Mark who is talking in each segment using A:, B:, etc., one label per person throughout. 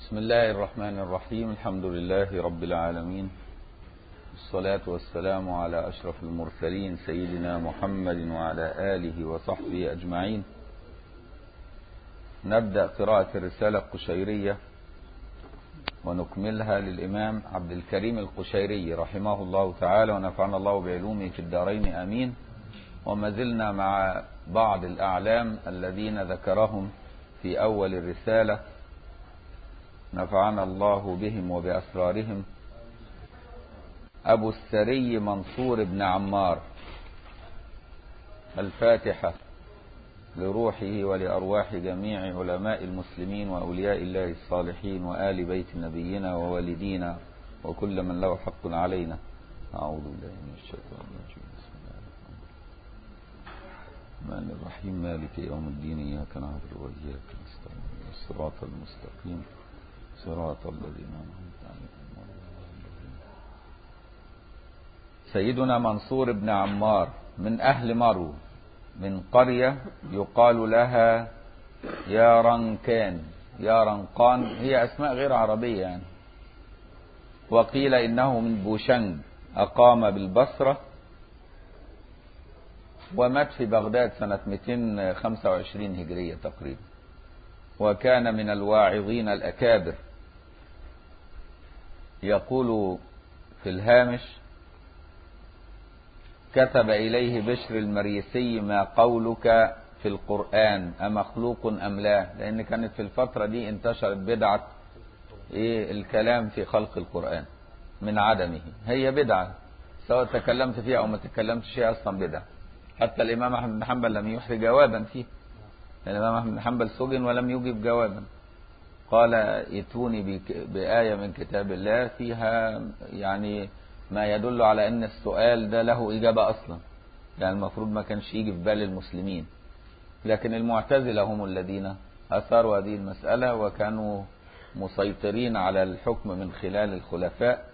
A: بسم الله الرحمن الرحيم. الحمد لله رب العالمين، والصلاة والسلام على أشرف المرسلين سيدنا محمد وعلى آله وصحبه أجمعين. نبدأ قراءة الرسالة القشيرية ونكملها للإمام عبد الكريم القشيري رحمه الله تعالى، ونفعنا الله بعلومه في الدارين آمين. وما زلنا مع بعض الأعلام الذين ذكرهم في أول الرسالة، نفعنا الله بهم وبأسرارهم. أبو السري منصور بن عمار. الفاتحة لروحه ولأرواح جميع علماء المسلمين وأولياء الله الصالحين وآل بيت نبينا ووالدينا وكل من له حق علينا. أعوذ بالله من الشيطان الرجيم. بسم الله الرحمن الرحيم. مالك يوم الدين، إياك نعبد وإياك نستعين، الصراط المستقيم صراط الذين أنعمت عليهم. سيدنا منصور بن عمار من أهل مرو، من قرية يقال لها يارنكان. يارنقان هي أسماء غير عربية يعني. وقيل إنه من بوشنج، أقام بالبصرة ومات في بغداد سنة 225 هجرية تقريبا، وكان من الواعظين الأكابر. يقول في الهامش: كتب إليه بشر المريسي: ما قولك في القرآن أمخلوق أم لا؟ لأن كانت في الفترة دي انتشرت بدعة الكلام في خلق القرآن من عدمه. هي بدعة سواء تكلمت فيها أو ما تكلمتش، هي أصلا بدعة. حتى الإمام أحمد بن حنبل لم يحري جوابا فيه. الإمام أحمد بن حنبل سجن ولم يجب جوابا. قال: ائتوني بآية من كتاب الله فيها يعني ما يدل على أن السؤال ده له إجابة أصلا، يعني المفروض ما كانش يجي في بال المسلمين. لكن المعتزلة هم الذين أثاروا هذه المسألة، وكانوا مسيطرين على الحكم من خلال الخلفاء،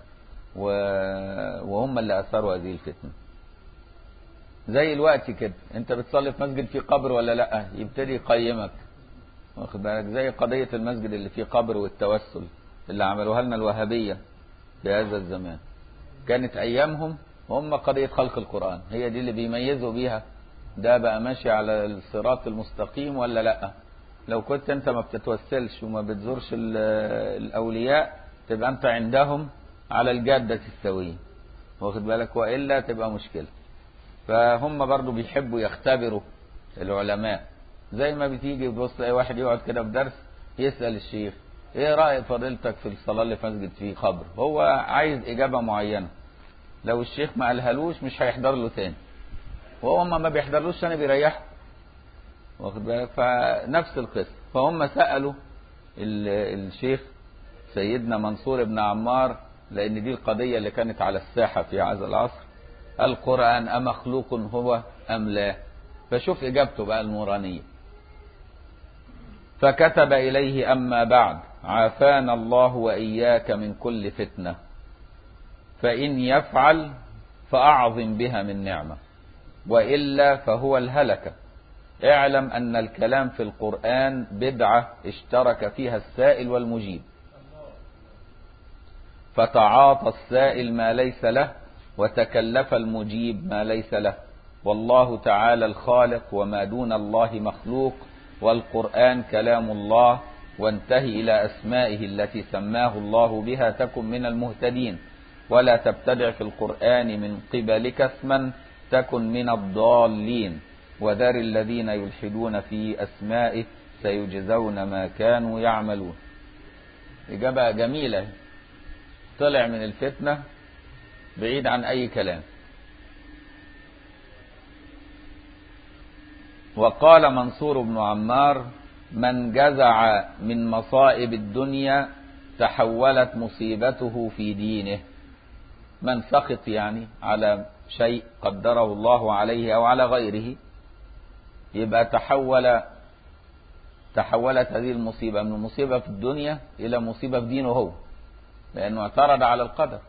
A: وهم اللي أثاروا هذه الفتنة. زي الوقت كده، انت بتصلي في مسجد فيه قبر ولا لا، يبتدي يقيمك، واخد بالك؟ زي قضية المسجد اللي فيه قبر والتوسل اللي عملوها لنا الوهابية في هذا الزمان. كانت أيامهم هم قضية خلق القرآن، هي دي اللي بيميزوا بيها ده بقى ماشي على الصراط المستقيم ولا لا. لو كنت انت ما بتتوسلش وما بتزورش الأولياء، تبقى انت عندهم على الجادة السوية، واخد بالك؟ وإلا تبقى مشكلة. فهم برضو بيحبوا يختبروا العلماء. زي ما بتيجي تبص اي واحد يقعد كده في درس يسأل الشيخ: ايه رأي فضيلتك في الصلاة اللي في مسجد فيه قبر؟ هو عايز اجابة معينة، لو الشيخ ما قالهالوش مش هيحضر له تاني، وهو ما بيحضرلوش تاني بيريحه، واخد بالك؟ فنفس القصة. فهم سألوا الشيخ سيدنا منصور بن عمار، لان دي القضية اللي كانت على الساحة في هذا العصر: القرآن أمخلوق هو أم لا؟ فشوف إجابته بقى النورانية. فكتب إليه: أما بعد، عافانا الله وإياك من كل فتنة، فإن يفعل فأعظم بها من نعمة، وإلا فهو الهلكة. اعلم أن الكلام في القرآن بدعة اشترك فيها السائل والمجيب، فتعاطى السائل ما ليس له، وتكلف المجيب ما ليس له. والله تعالى الخالق، وما دون الله مخلوق، والقرآن كلام الله، وانتهي إلى أسمائه التي سماه الله بها تكن من المهتدين، ولا تبتدع في القرآن من قبلك اسما تكن من الضالين، وذر الذين يلحدون في أسمائه سيجزون ما كانوا يعملون. إجابة جميلة، طلع من الفتنة بعيد عن أي كلام. وقال منصور بن عمار: من جزع من مصائب الدنيا تحولت مصيبته في دينه. من سخط يعني على شيء قدره الله عليه أو على غيره، يبقى تحولت هذه المصيبة من مصيبة في الدنيا إلى مصيبة في دينه هو، لأنه اعترض على القدر.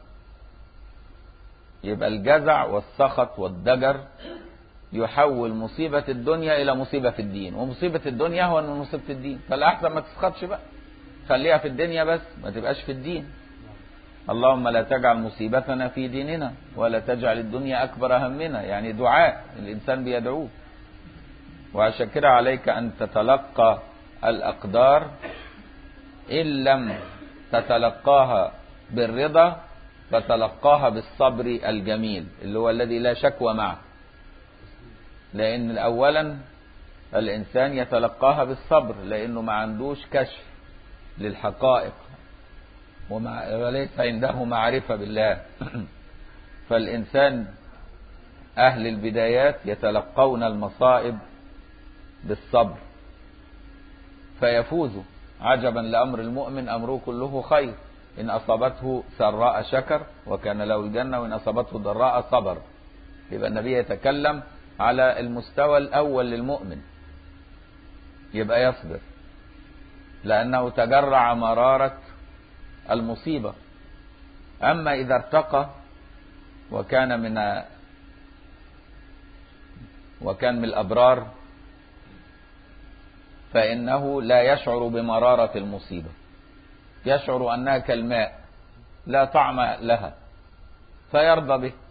A: يبقى الجزع والسخط والضجر يحول مصيبة الدنيا إلى مصيبة في الدين، ومصيبة الدنيا هو من مصيبة الدين. فالأحسن ما تسخطش بقى، خليها في الدنيا بس، ما تبقاش في الدين. اللهم لا تجعل مصيبتنا في ديننا ولا تجعل الدنيا أكبر همنا، يعني دعاء الإنسان بيدعوه. وعشان كده عليك أن تتلقى الأقدار، إن لم تتلقاها بالرضا فتلقاها بالصبر الجميل اللي هو الذي لا شكوى معه. لأن أولا الإنسان يتلقاها بالصبر لأنه ما عندوش كشف للحقائق وليس عنده معرفة بالله. فالإنسان أهل البدايات يتلقون المصائب بالصبر فيفوزوا. عجبا لأمر المؤمن أمره كله خير، إن أصابته سراء شكر وكان له الجنة وإن أصابته ضراء صبر. يبقى النبي يتكلم على المستوى الأول للمؤمن، يبقى يصبر لأنه تجرع مرارة المصيبة. أما إذا ارتقى وكان من الأبرار فإنه لا يشعر بمرارة المصيبة، يشعر أنها كالماء لا طعم لها فيرضى به.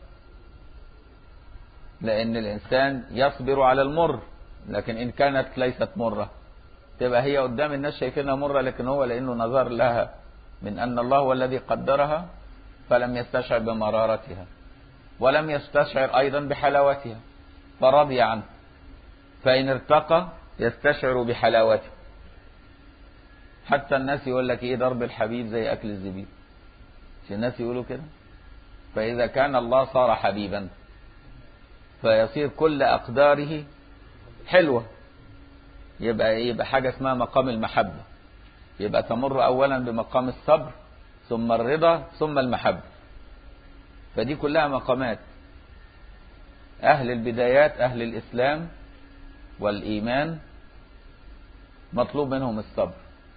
A: لأن الإنسان يصبر على المر، لكن إن كانت ليست مرة تبقى هي قدام الناس شايفينها مرة، لكن هو لأنه نظر لها من أن الله هو الذي قدرها فلم يستشعر بمرارتها ولم يستشعر أيضا بحلاوتها فرضي عنه. فإن ارتقى يستشعر بحلاوته. حتى الناس يقول لك إيه ضرب الحبيب زي أكل الزبيب، مش الناس يقولوا كده؟ فإذا كان الله صار حبيبا فيصير كل أقداره حلوة، يبقى حاجة اسمها مقام المحبة. يبقى تمر أولا بمقام الصبر ثم الرضا ثم المحبة. فدي كلها مقامات. أهل البدايات أهل الإسلام والإيمان مطلوب منهم الصبر،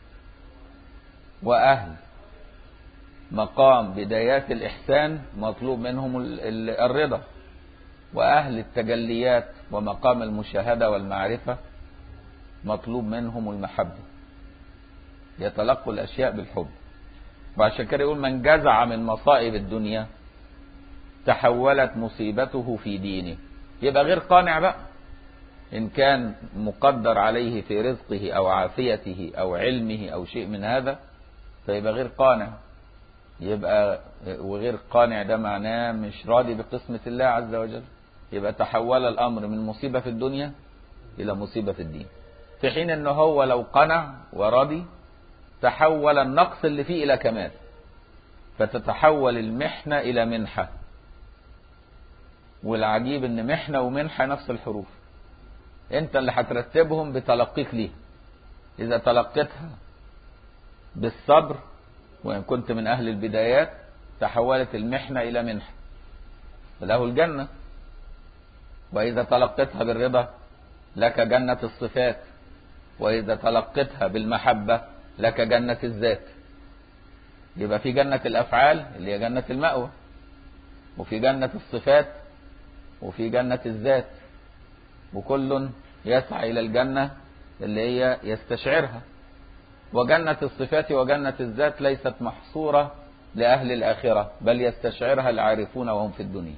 A: وأهل مقام بدايات الإحسان مطلوب منهم الرضا، وأهل التجليات ومقام المشاهدة والمعرفة مطلوب منهم المحبة، يتلقوا الأشياء بالحب. وعشان كده يقول من جزع من مصائب الدنيا تحولت مصيبته في دينه. يبقى غير قانع بقى، إن كان مقدر عليه في رزقه أو عافيته أو علمه أو شيء من هذا فيبقى غير قانع. وغير قانع ده معناه مش راضي بقسمة الله عز وجل. يبقى تحول الأمر من مصيبة في الدنيا إلى مصيبة في الدين، في حين أنه هو لو قنع ورضي تحول النقص اللي فيه إلى كمال، فتتحول المحنة إلى منحة. والعجيب أن محنة ومنحة نفس الحروف، أنت اللي هترتبهم بتلقيك ليه. إذا تلقيتها بالصبر وإن كنت من أهل البدايات تحولت المحنة إلى منحة فله الجنة. وإذا تلقيتها بالرضا لك جنة الصفات، وإذا تلقيتها بالمحبة لك جنة الذات. يبقى في جنة الأفعال اللي هي جنة المأوى، وفي جنة الصفات، وفي جنة الذات، وكل يسعى إلى الجنة اللي هي يستشعرها. وجنة الصفات وجنة الذات ليست محصورة لأهل الآخرة بل يستشعرها العارفون وهم في الدنيا.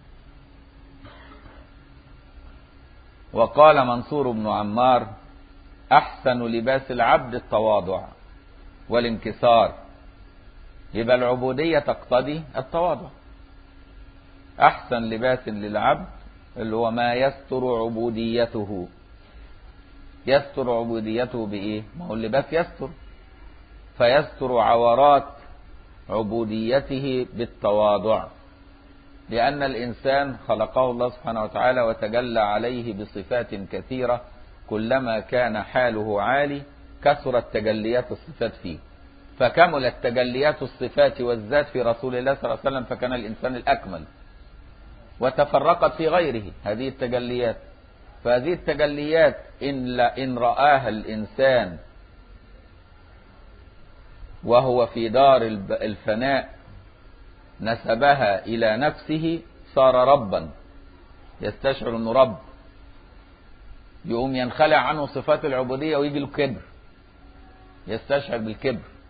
A: وقال منصور بن عمار أحسن لباس العبد التواضع والانكسار. يبقى العبودية تقتضي التواضع. أحسن لباس للعبد اللي هو ما يستر عبوديته. يستر عبوديته بإيه؟ ما هو اللباس يستر، فيستر عورات عبوديته بالتواضع، لأن الإنسان خلقه الله سبحانه وتعالى وتجلى عليه بصفات كثيرة، كلما كان حاله عالي كثرت تجليات الصفات فيه، فكملت تجليات الصفات والذات في رسول الله صلى الله عليه وسلم فكان الإنسان الأكمل، وتفرقت في غيره هذه التجليات. فهذه التجليات إن رآها الإنسان وهو في دار الفناء نسبها إلى نفسه صار ربا، يستشعر أنه رب، يقوم ينخلع عنه صفات العبودية ويجي له كبر، يستشعر بالكبر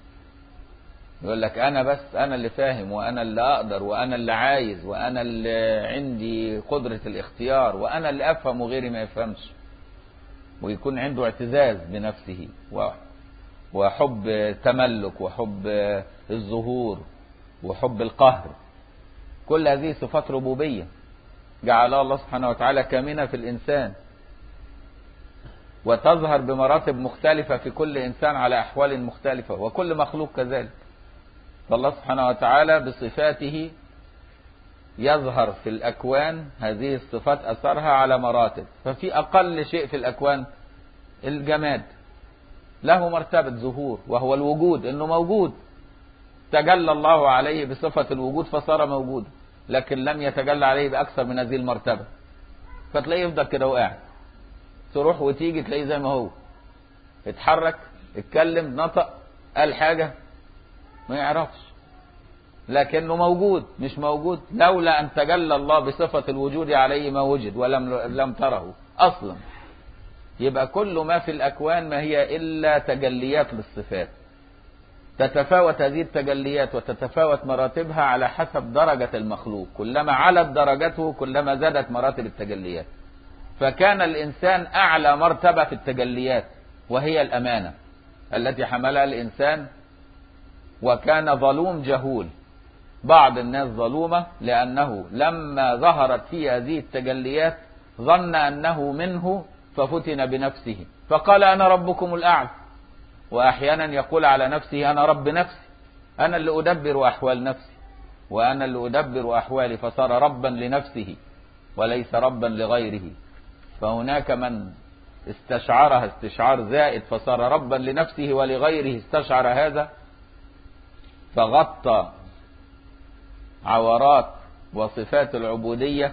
A: يقول لك أنا بس أنا اللي فاهم، وأنا اللي أقدر، وأنا اللي عايز، وأنا اللي عندي قدرة الاختيار، وأنا اللي أفهم وغيري ما يفهمش، ويكون عنده اعتزاز بنفسه وحب تملك وحب الظهور وحب القهر. كل هذه صفات ربوبية جعلها الله سبحانه وتعالى كامنة في الإنسان، وتظهر بمراتب مختلفة في كل إنسان على أحوال مختلفة، وكل مخلوق كذلك. فالله سبحانه وتعالى بصفاته يظهر في الأكوان هذه الصفات أثرها على مراتب. ففي أقل شيء في الأكوان الجماد له مرتبة ظهور، وهو الوجود، إنه موجود، تجلى الله عليه بصفة الوجود فصار موجودا، لكن لم يتجلى عليه بأكثر من هذه المرتبة. فتلاقيه يفضل كده وقاعد، تروح وتيجي تلاقيه زي ما هو، اتحرك، اتكلم، نطق، قال حاجة ما يعرفش، لكنه موجود. مش موجود لولا أن تجلى الله بصفة الوجود عليه ما وجد ولم تره أصلا. يبقى كل ما في الأكوان ما هي إلا تجليات للصفات، تتفاوت هذه التجليات وتتفاوت مراتبها على حسب درجة المخلوق، كلما علت درجته كلما زادت مراتب التجليات. فكان الإنسان أعلى مرتبة في التجليات، وهي الأمانة التي حملها الإنسان، وكان ظلوم جهول. بعض الناس ظلومة لأنه لما ظهرت فيه هذه التجليات ظن أنه منه ففتن بنفسه فقال أنا ربكم الأعلى، وأحيانا يقول على نفسه أنا رب نفسي، أنا اللي أدبر أحوال نفسي، وأنا اللي أدبر أحوالي، فصار ربا لنفسه وليس ربا لغيره. فهناك من استشعرها استشعار زائد فصار ربا لنفسه ولغيره استشعر هذا، فغطى عورات وصفات العبودية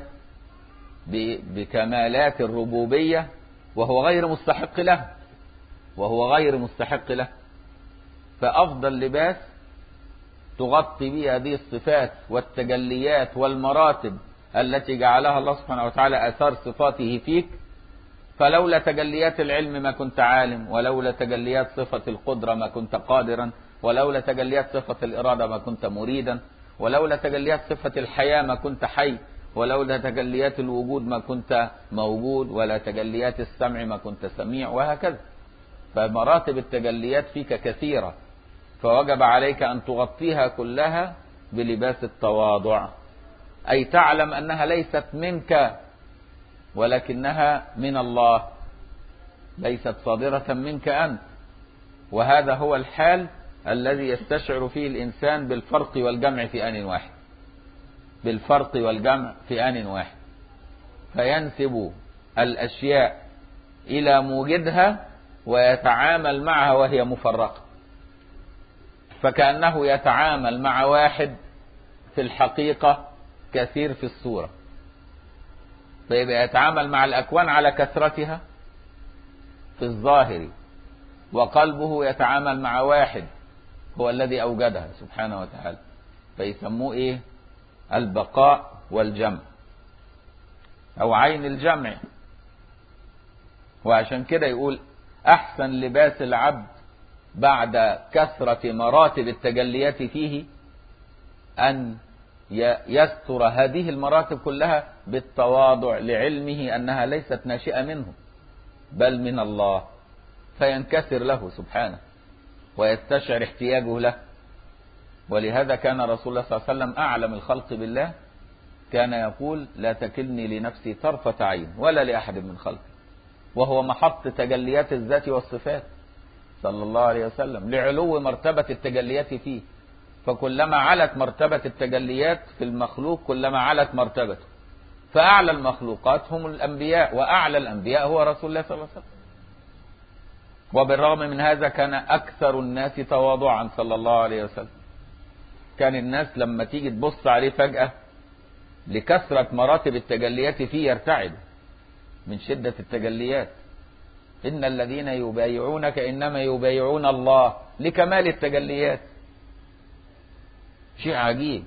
A: بكمالات الربوبية وهو غير مستحق له، وهو غير مستحق له. فأفضل لباس تغطي به هذه الصفات والتجليات والمراتب التي جعلها الله سبحانه وتعالى آثار صفاته فيك. فلولا تجليات العلم ما كنت عالم، ولولا تجليات صفة القدرة ما كنت قادرا، ولولا تجليات صفة الإرادة ما كنت مريدا، ولولا تجليات صفة الحياة ما كنت حي، ولولا تجليات الوجود ما كنت موجود، ولا تجليات السمع ما كنت سميع، وهكذا. فمراتب التجليات فيك كثيرة، فوجب عليك أن تغطيها كلها بلباس التواضع، أي تعلم أنها ليست منك ولكنها من الله، ليست صادرة منك أنت. وهذا هو الحال الذي يستشعر فيه الإنسان بالفرق والجمع في آن واحد، بالفرق والجمع في آن واحد، فينسب الأشياء إلى موجدها ويتعامل معها وهي مفرقة، فكأنه يتعامل مع واحد في الحقيقة كثير في الصورة، فيبقى يتعامل مع الأكوان على كثرتها في الظاهر، وقلبه يتعامل مع واحد هو الذي أوجدها سبحانه وتعالى، فيسموه إيه؟ البقاء والجمع أو عين الجمع. وعشان كده يقول أحسن لباس العبد بعد كثرة مراتب التجليات فيه أن يستر هذه المراتب كلها بالتواضع لعلمه أنها ليست ناشئة منه بل من الله، فينكسر له سبحانه ويستشعر احتياجه له. ولهذا كان رسول الله صلى الله عليه وسلم أعلم الخلق بالله، كان يقول لا تكلني لنفسي طرفة عين ولا لأحد من خلقي، وهو محط تجليات الذات والصفات صلى الله عليه وسلم لعلو مرتبة التجليات فيه. فكلما علت مرتبة التجليات في المخلوق كلما علت مرتبته، فأعلى المخلوقات هم الأنبياء، وأعلى الأنبياء هو رسول الله صلى الله عليه وسلم. وبالرغم من هذا كان أكثر الناس تواضعا صلى الله عليه وسلم. كان الناس لما تيجي تبص عليه فجأة لكثرة مراتب التجليات فيه يرتعد من شدة التجليات. إن الذين يبايعونك إنما يبايعون الله لكمال التجليات. شيء عجيب.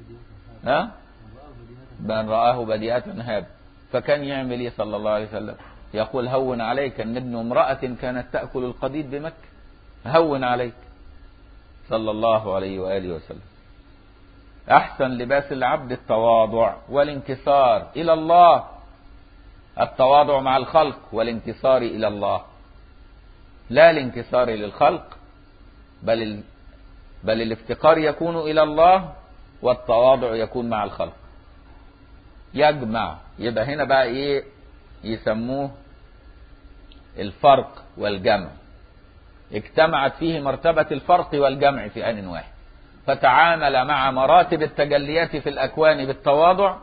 A: من رآه بديهة هاب. فكان يعمل ايه صلى الله عليه وسلم؟ يقول هون عليك ان ابن امرأة كانت تأكل القديد بمكة، هون عليك. صلى الله عليه وآله وسلم. أحسن لباس العبد التواضع والانكسار إلى الله، التواضع مع الخلق والانكسار إلى الله، لا الانكسار للخلق، بل الافتقار يكون إلى الله والتواضع يكون مع الخلق، يجمع. يبقى هنا بقى إيه يسموه الفرق والجمع، اجتمعت فيه مرتبة الفرق والجمع في آن واحد، فتعامل مع مراتب التجليات في الأكوان بالتواضع،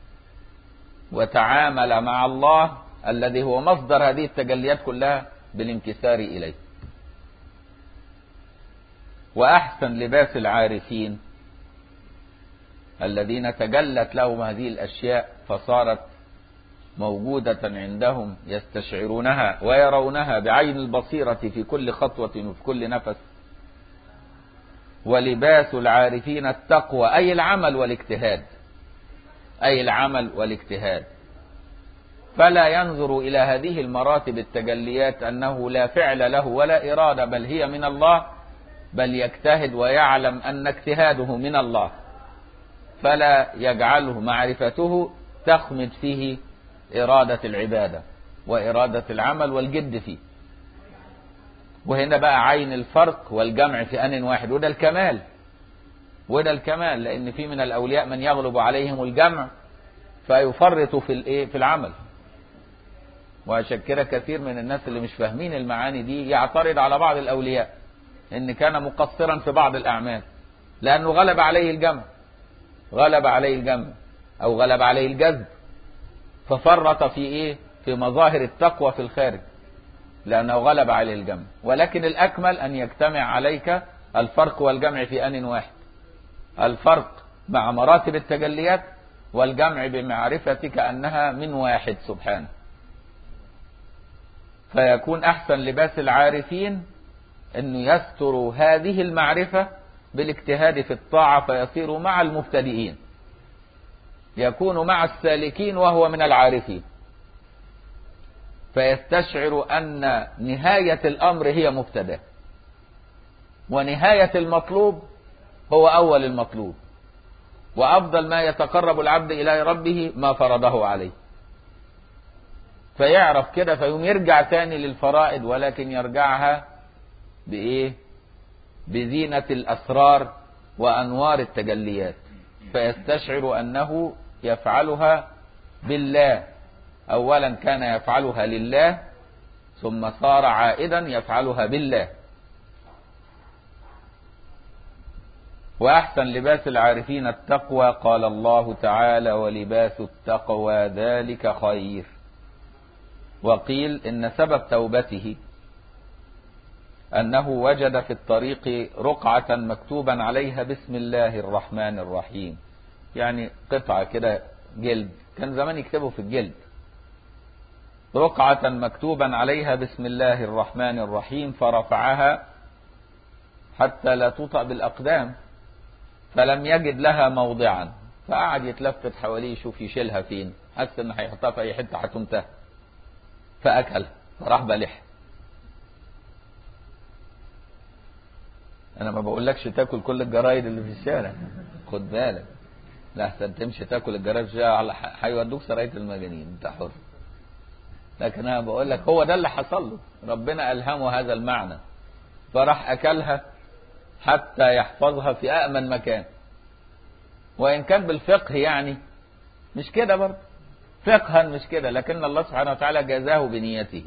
A: وتعامل مع الله الذي هو مصدر هذه التجليات كلها بالانكسار إليه. وأحسن لباس العارفين الذين تجلت لهم هذه الأشياء فصارت موجودة عندهم يستشعرونها ويرونها بعين البصيرة في كل خطوة وفي كل نفس. ولباس العارفين التقوى، أي العمل والاجتهاد، أي العمل والاجتهاد. فلا ينظر إلى هذه المراتب التجليات أنه لا فعل له ولا إرادة بل هي من الله، بل يجتهد ويعلم أن اجتهاده من الله، فلا يجعله معرفته تخمد فيه إرادة العبادة وإرادة العمل والجد فيه. وهنا بقى عين الفرق والجمع في آن واحد، وده الكمال، وده الكمال، لأن في من الأولياء من يغلب عليهم الجمع فيفرط في العمل. وعشان كده كثير من الناس اللي مش فاهمين المعاني دي يعترض على بعض الأولياء إن كان مقصرا في بعض الأعمال، لأنه غلب عليه الجمع، غلب عليه الجمع أو غلب عليه الجذب، ففرط في في مظاهر التقوى في الخارج لأنه غلب عليه الجمع. ولكن الأكمل أن يجتمع عليك الفرق والجمع في آن واحد، الفرق مع مراتب التجليات والجمع بمعرفتك أنها من واحد سبحانه. فيكون أحسن لباس العارفين أنه يستر هذه المعرفة بالاجتهاد في الطاعة، فيصير مع المبتدئين، يكون مع السالكين وهو من العارفين، فيستشعر أن نهاية الأمر هي مبتدأ، ونهاية المطلوب هو أول المطلوب، وأفضل ما يتقرب العبد إلى ربه ما فرضه عليه. فيعرف كده فيوم يرجع تاني للفرائض، ولكن يرجعها بزينة الأسرار وأنوار التجليات، فيستشعر أنه يفعلها بالله. أولا كان يفعلها لله، ثم صار عائدا يفعلها بالله. وأحسن لباس العارفين التقوى، قال الله تعالى: ولباس التقوى ذلك خير. وقيل إن سبب توبته أنه وجد في الطريق رقعة مكتوبا عليها بسم الله الرحمن الرحيم، يعني قطعة كده جلد، كان زمان يكتبوا في الجلد، رقعة مكتوبا عليها بسم الله الرحمن الرحيم، فرفعها حتى لا تطأ بالأقدام، فلم يجد لها موضعا، فقعد يتلفت حواليه يشوف يشيلها فين، حس ان هيحطها في اي حته هتنتهي، فاكلها فراح بلح. انا ما بقولكش تاكل كل الجرايد اللي في الشارع، خد بالك، لا احسن تمشي تاكل الجرايد في الشارع هيودوك سرايه المجانين، انت حر. لكن انا بقول لك هو ده اللي حصل له، ربنا الهمه هذا المعنى، فراح اكلها حتى يحفظها في أأمن مكان. وإن كان بالفقه يعني مش كده برضه، فقها مش كده، لكن الله سبحانه وتعالى جازاه بنيته.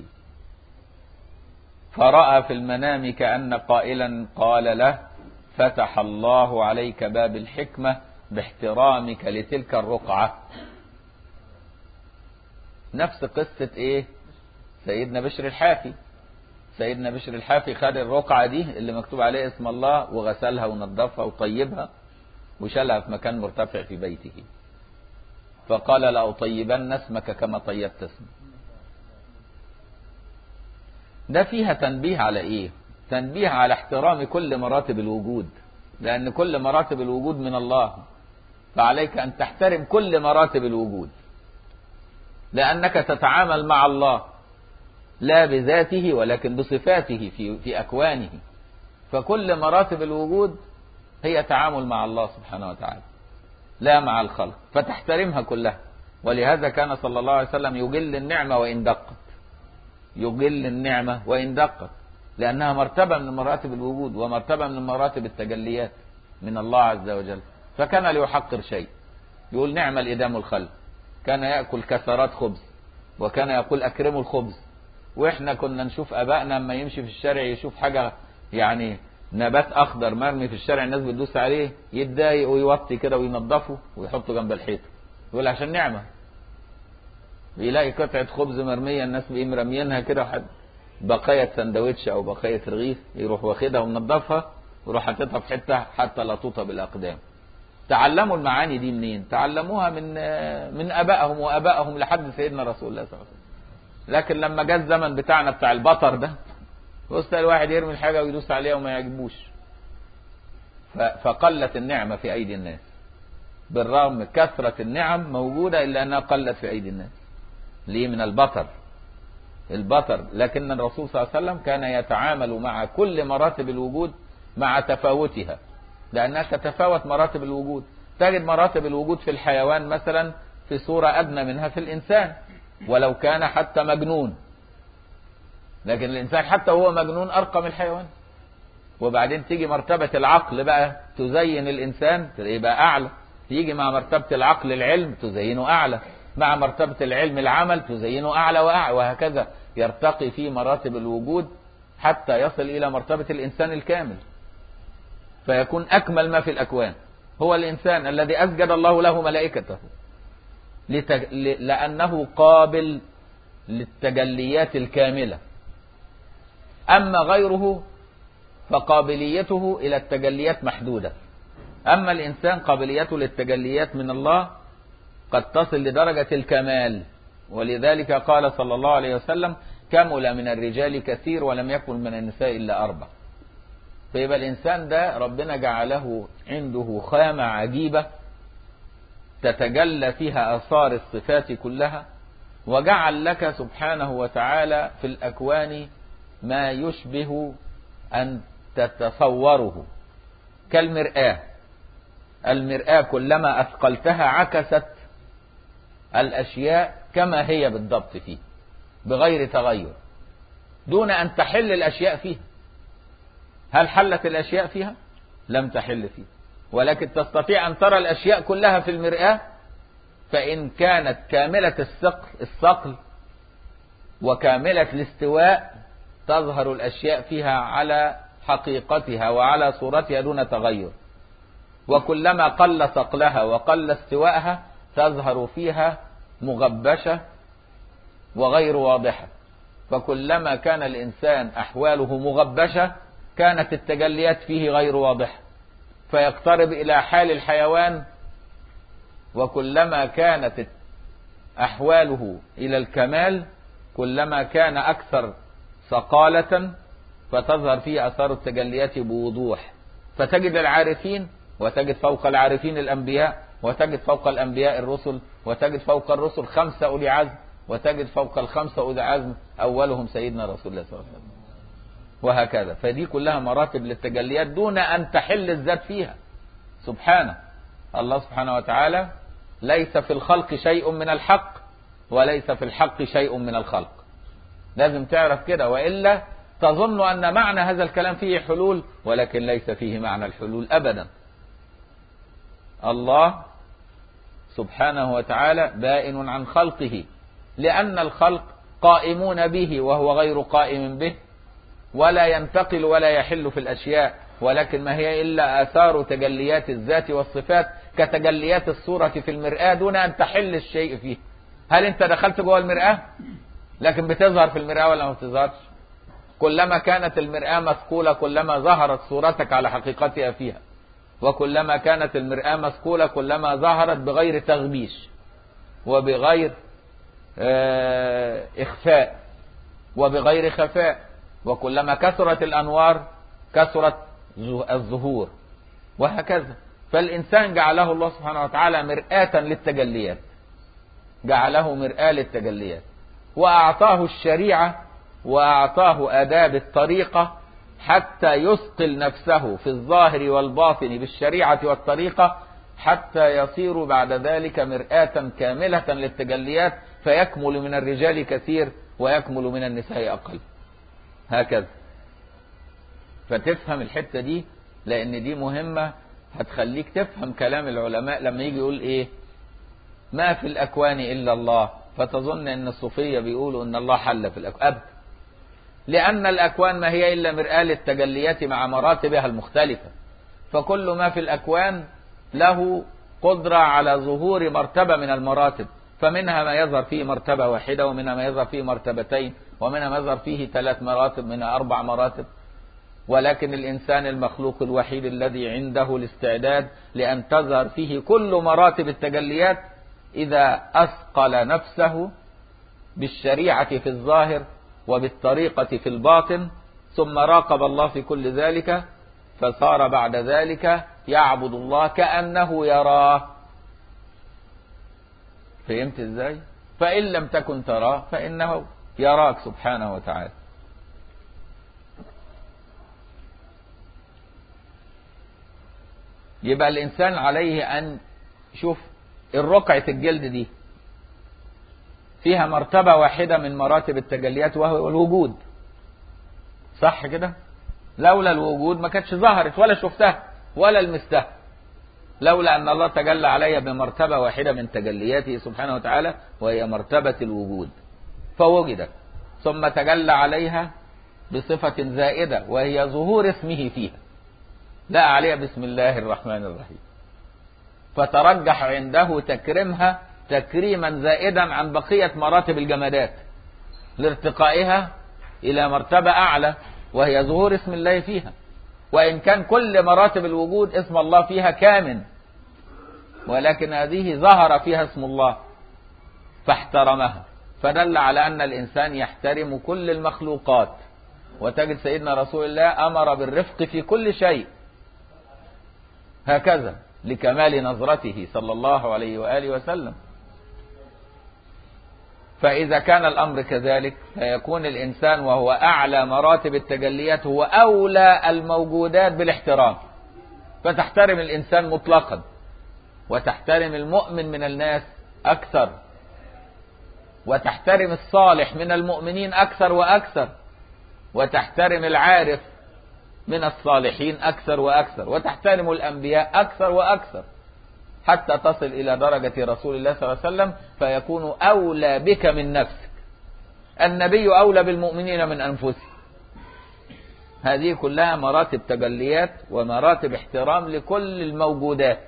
A: فرأى في المنام كأن قائلا قال له: فتح الله عليك باب الحكمة باحترامك لتلك الرقعة. نفس قصة سيدنا بشر الحافي. سيدنا بشر الحافي خد الرقعة دي اللي مكتوب عليها اسم الله وغسلها ونظفها وطيبها وشالها في مكان مرتفع في بيته، فقال: لأطيبن اسمك كما طيبت اسمك. ده فيها تنبيه على تنبيه على احترام كل مراتب الوجود، لأن كل مراتب الوجود من الله، فعليك أن تحترم كل مراتب الوجود، لأنك تتعامل مع الله لا بذاته ولكن بصفاته في أكوانه، فكل مراتب الوجود هي تعامل مع الله سبحانه وتعالى لا مع الخلق، فتحترمها كلها. ولهذا كان صلى الله عليه وسلم يجل النعمة وإن دقت، يجل النعمة وإن دقت، لأنها مرتبة من مراتب الوجود ومرتبة من مراتب التجليات من الله عز وجل. فكان ليحقر شيء، يقول نعم الإدام الخلق، كان يأكل كسرات خبز وكان يقول أكرموا الخبز. وإحنا كنا نشوف أبائنا لما يمشي في الشارع يشوف حاجة يعني نبات أخضر مرمي في الشارع الناس بتدوس عليه يتضايق ويوطي كده وينظفه ويحطه جنب الحيط، يقول عشان نعمة. بيلاقي قطعة خبز مرمية الناس مرميينها كده، بقايا سندوتش أو بقايا رغيف، يروح واخدها ومنظفها ويروح حاططها في حتة حتى لا توطى بالأقدام. تعلموا المعاني دي منين؟ تعلموها من ابائهم وابائهم لحد سيدنا رسول الله صلى الله عليه وسلم. لكن لما جاء الزمن بتاعنا بتاع البطر ده، بص الواحد يرمي الحاجه ويدوس عليها وما يعجبوش، فقلت النعمه في ايدي الناس. بالرغم كثره النعم موجوده الا انها قلت في ايدي الناس. ليه؟ من البطر. لكن الرسول صلى الله عليه وسلم كان يتعامل مع كل مراتب الوجود مع تفاوتها، لأنها تتفاوت مراتب الوجود. تجد مراتب الوجود في الحيوان مثلا في صورة أدنى منها في الإنسان ولو كان حتى مجنون، لكن الإنسان حتى وهو مجنون أرقى من الحيوان. وبعدين تيجي مرتبة العقل بقى تزين الإنسان يبقى أعلى، تيجي مع مرتبة العقل العلم تزينه أعلى، مع مرتبة العلم العمل تزينه أعلى وأعلى، وهكذا يرتقي في مراتب الوجود حتى يصل إلى مرتبة الإنسان الكامل، فيكون أكمل ما في الأكوان. هو الإنسان الذي أسجد الله له ملائكته لأنه قابل للتجليات الكاملة. أما غيره فقابليته إلى التجليات محدودة. أما الإنسان قابليته للتجليات من الله قد تصل لدرجة الكمال. ولذلك قال صلى الله عليه وسلم كمل من الرجال كثير ولم يكن من النساء إلا 4. فيبقى الإنسان ده ربنا جعله عنده خامة عجيبة تتجلى فيها آثار الصفات كلها، وجعل لك سبحانه وتعالى في الأكوان ما يشبه أن تتصوره كالمرآة. المرآة كلما أثقلتها عكست الأشياء كما هي بالضبط فيه بغير تغير، دون أن تحل الأشياء فيها. هل حلت الأشياء فيها؟ لم تحل فيها، ولكن تستطيع أن ترى الأشياء كلها في المرآة، فإن كانت كاملة الصقل وكاملة الاستواء تظهر الأشياء فيها على حقيقتها وعلى صورتها دون تغير، وكلما قل صقلها وقل استواءها تظهر فيها مغبشة وغير واضحة. فكلما كان الإنسان أحواله مغبشة كانت التجليات فيه غير واضحة فيقترب إلى حال الحيوان، وكلما كانت أحواله إلى الكمال كلما كان أكثر صقالة فتظهر فيه أثار التجليات بوضوح. فتجد العارفين وتجد فوق العارفين الأنبياء، وتجد فوق الأنبياء الرسل، وتجد فوق الرسل 5 أولي عزم، وتجد فوق ال5 أولي عزم أولهم سيدنا رسول الله صلى الله عليه وسلم، وهكذا. فدي كلها مراتب للتجليات دون أن تحل الذات فيها سبحانه. الله سبحانه وتعالى ليس في الخلق شيء من الحق وليس في الحق شيء من الخلق. لازم تعرف كده، وإلا تظن أن معنى هذا الكلام فيه حلول، ولكن ليس فيه معنى الحلول أبدا. الله سبحانه وتعالى بائن عن خلقه، لأن الخلق قائمون به وهو غير قائم به، ولا ينتقل ولا يحل في الأشياء، ولكن ما هي إلا آثار تجليات الذات والصفات كتجليات الصورة في المرآة دون أن تحل الشيء فيه. هل أنت دخلت جوه المرآة؟ لكن بتظهر في المرآة ولا ما بتظهرش؟ كلما كانت المرآة مثقولة كلما ظهرت صورتك على حقيقتها فيها، وكلما كانت المرآة مثقولة كلما ظهرت بغير تغبيش وبغير إخفاء وبغير خفاء، وكلما كثرت الأنوار كثرت الظهور، وهكذا. فالإنسان جعله الله سبحانه وتعالى مرآة للتجليات، جعله مرآة للتجليات، وأعطاه الشريعة وأعطاه آداب الطريقة حتى يثقل نفسه في الظاهر والباطن بالشريعة والطريقة، حتى يصير بعد ذلك مرآة كاملة للتجليات، فيكمل من الرجال كثير ويكمل من النساء أقل. هكذا. فتفهم الحتة دي، لأن دي مهمة هتخليك تفهم كلام العلماء لما يجي يقول إيه ما في الأكوان إلا الله، فتظن أن الصوفية بيقولوا أن الله حل في الأكوان. أبدا، لأن الأكوان ما هي إلا مرآة للتجليات مع مراتبها المختلفة، فكل ما في الأكوان له قدرة على ظهور مرتبة من المراتب، فمنها ما يظهر فيه مرتبة واحدة، ومنها ما يظهر فيه مرتبتين، ومنها ما يظهر فيه 3 مراتب، منها 4 مراتب. ولكن الإنسان المخلوق الوحيد الذي عنده الاستعداد لأن تظهر فيه كل مراتب التجليات إذا أثقل نفسه بالشريعة في الظاهر وبالطريقة في الباطن، ثم راقب الله في كل ذلك، فصار بعد ذلك يعبد الله كأنه يراه. فهمت ازاي؟ فإن لم تكن تراه فإنه يراك سبحانه وتعالى. يبقى الإنسان عليه أن شوف الرقعة الجلد دي فيها مرتبة واحدة من مراتب التجليات وهو الوجود، صح كده؟ لولا الوجود ما كانتش ظهرت ولا شفتها ولا لمستها، لولا أن الله تجلى علي بمرتبة واحدة من تجلياته سبحانه وتعالى وهي مرتبة الوجود، فوجدت، ثم تجلى عليها بصفة زائدة وهي ظهور اسمه فيها، لا عليها بسم الله الرحمن الرحيم، فترجح عنده تكريمها تكريما زائدا عن بقية مراتب الجمادات لارتقائها إلى مرتبة أعلى وهي ظهور اسم الله فيها. وإن كان كل مراتب الوجود اسم الله فيها كامن، ولكن هذه ظهر فيها اسم الله فاحترمها، فدل على أن الإنسان يحترم كل المخلوقات. وتجد سيدنا رسول الله أمر بالرفق في كل شيء هكذا لكمال نظرته صلى الله عليه وآله وسلم. فإذا كان الأمر كذلك فيكون الإنسان وهو أعلى مراتب التجليات هو أولى الموجودات بالاحترام، فتحترم الإنسان مطلقا، وتحترم المؤمن من الناس أكثر، وتحترم الصالح من المؤمنين أكثر وأكثر، وتحترم العارف من الصالحين أكثر وأكثر، وتحترم الأنبياء أكثر وأكثر، حتى تصل إلى درجة رسول الله صلى الله عليه وسلم فيكون أولى بك من نفسك. النبي أولى بالمؤمنين من أنفسهم. هذه كلها مراتب تجليات ومراتب احترام لكل الموجودات،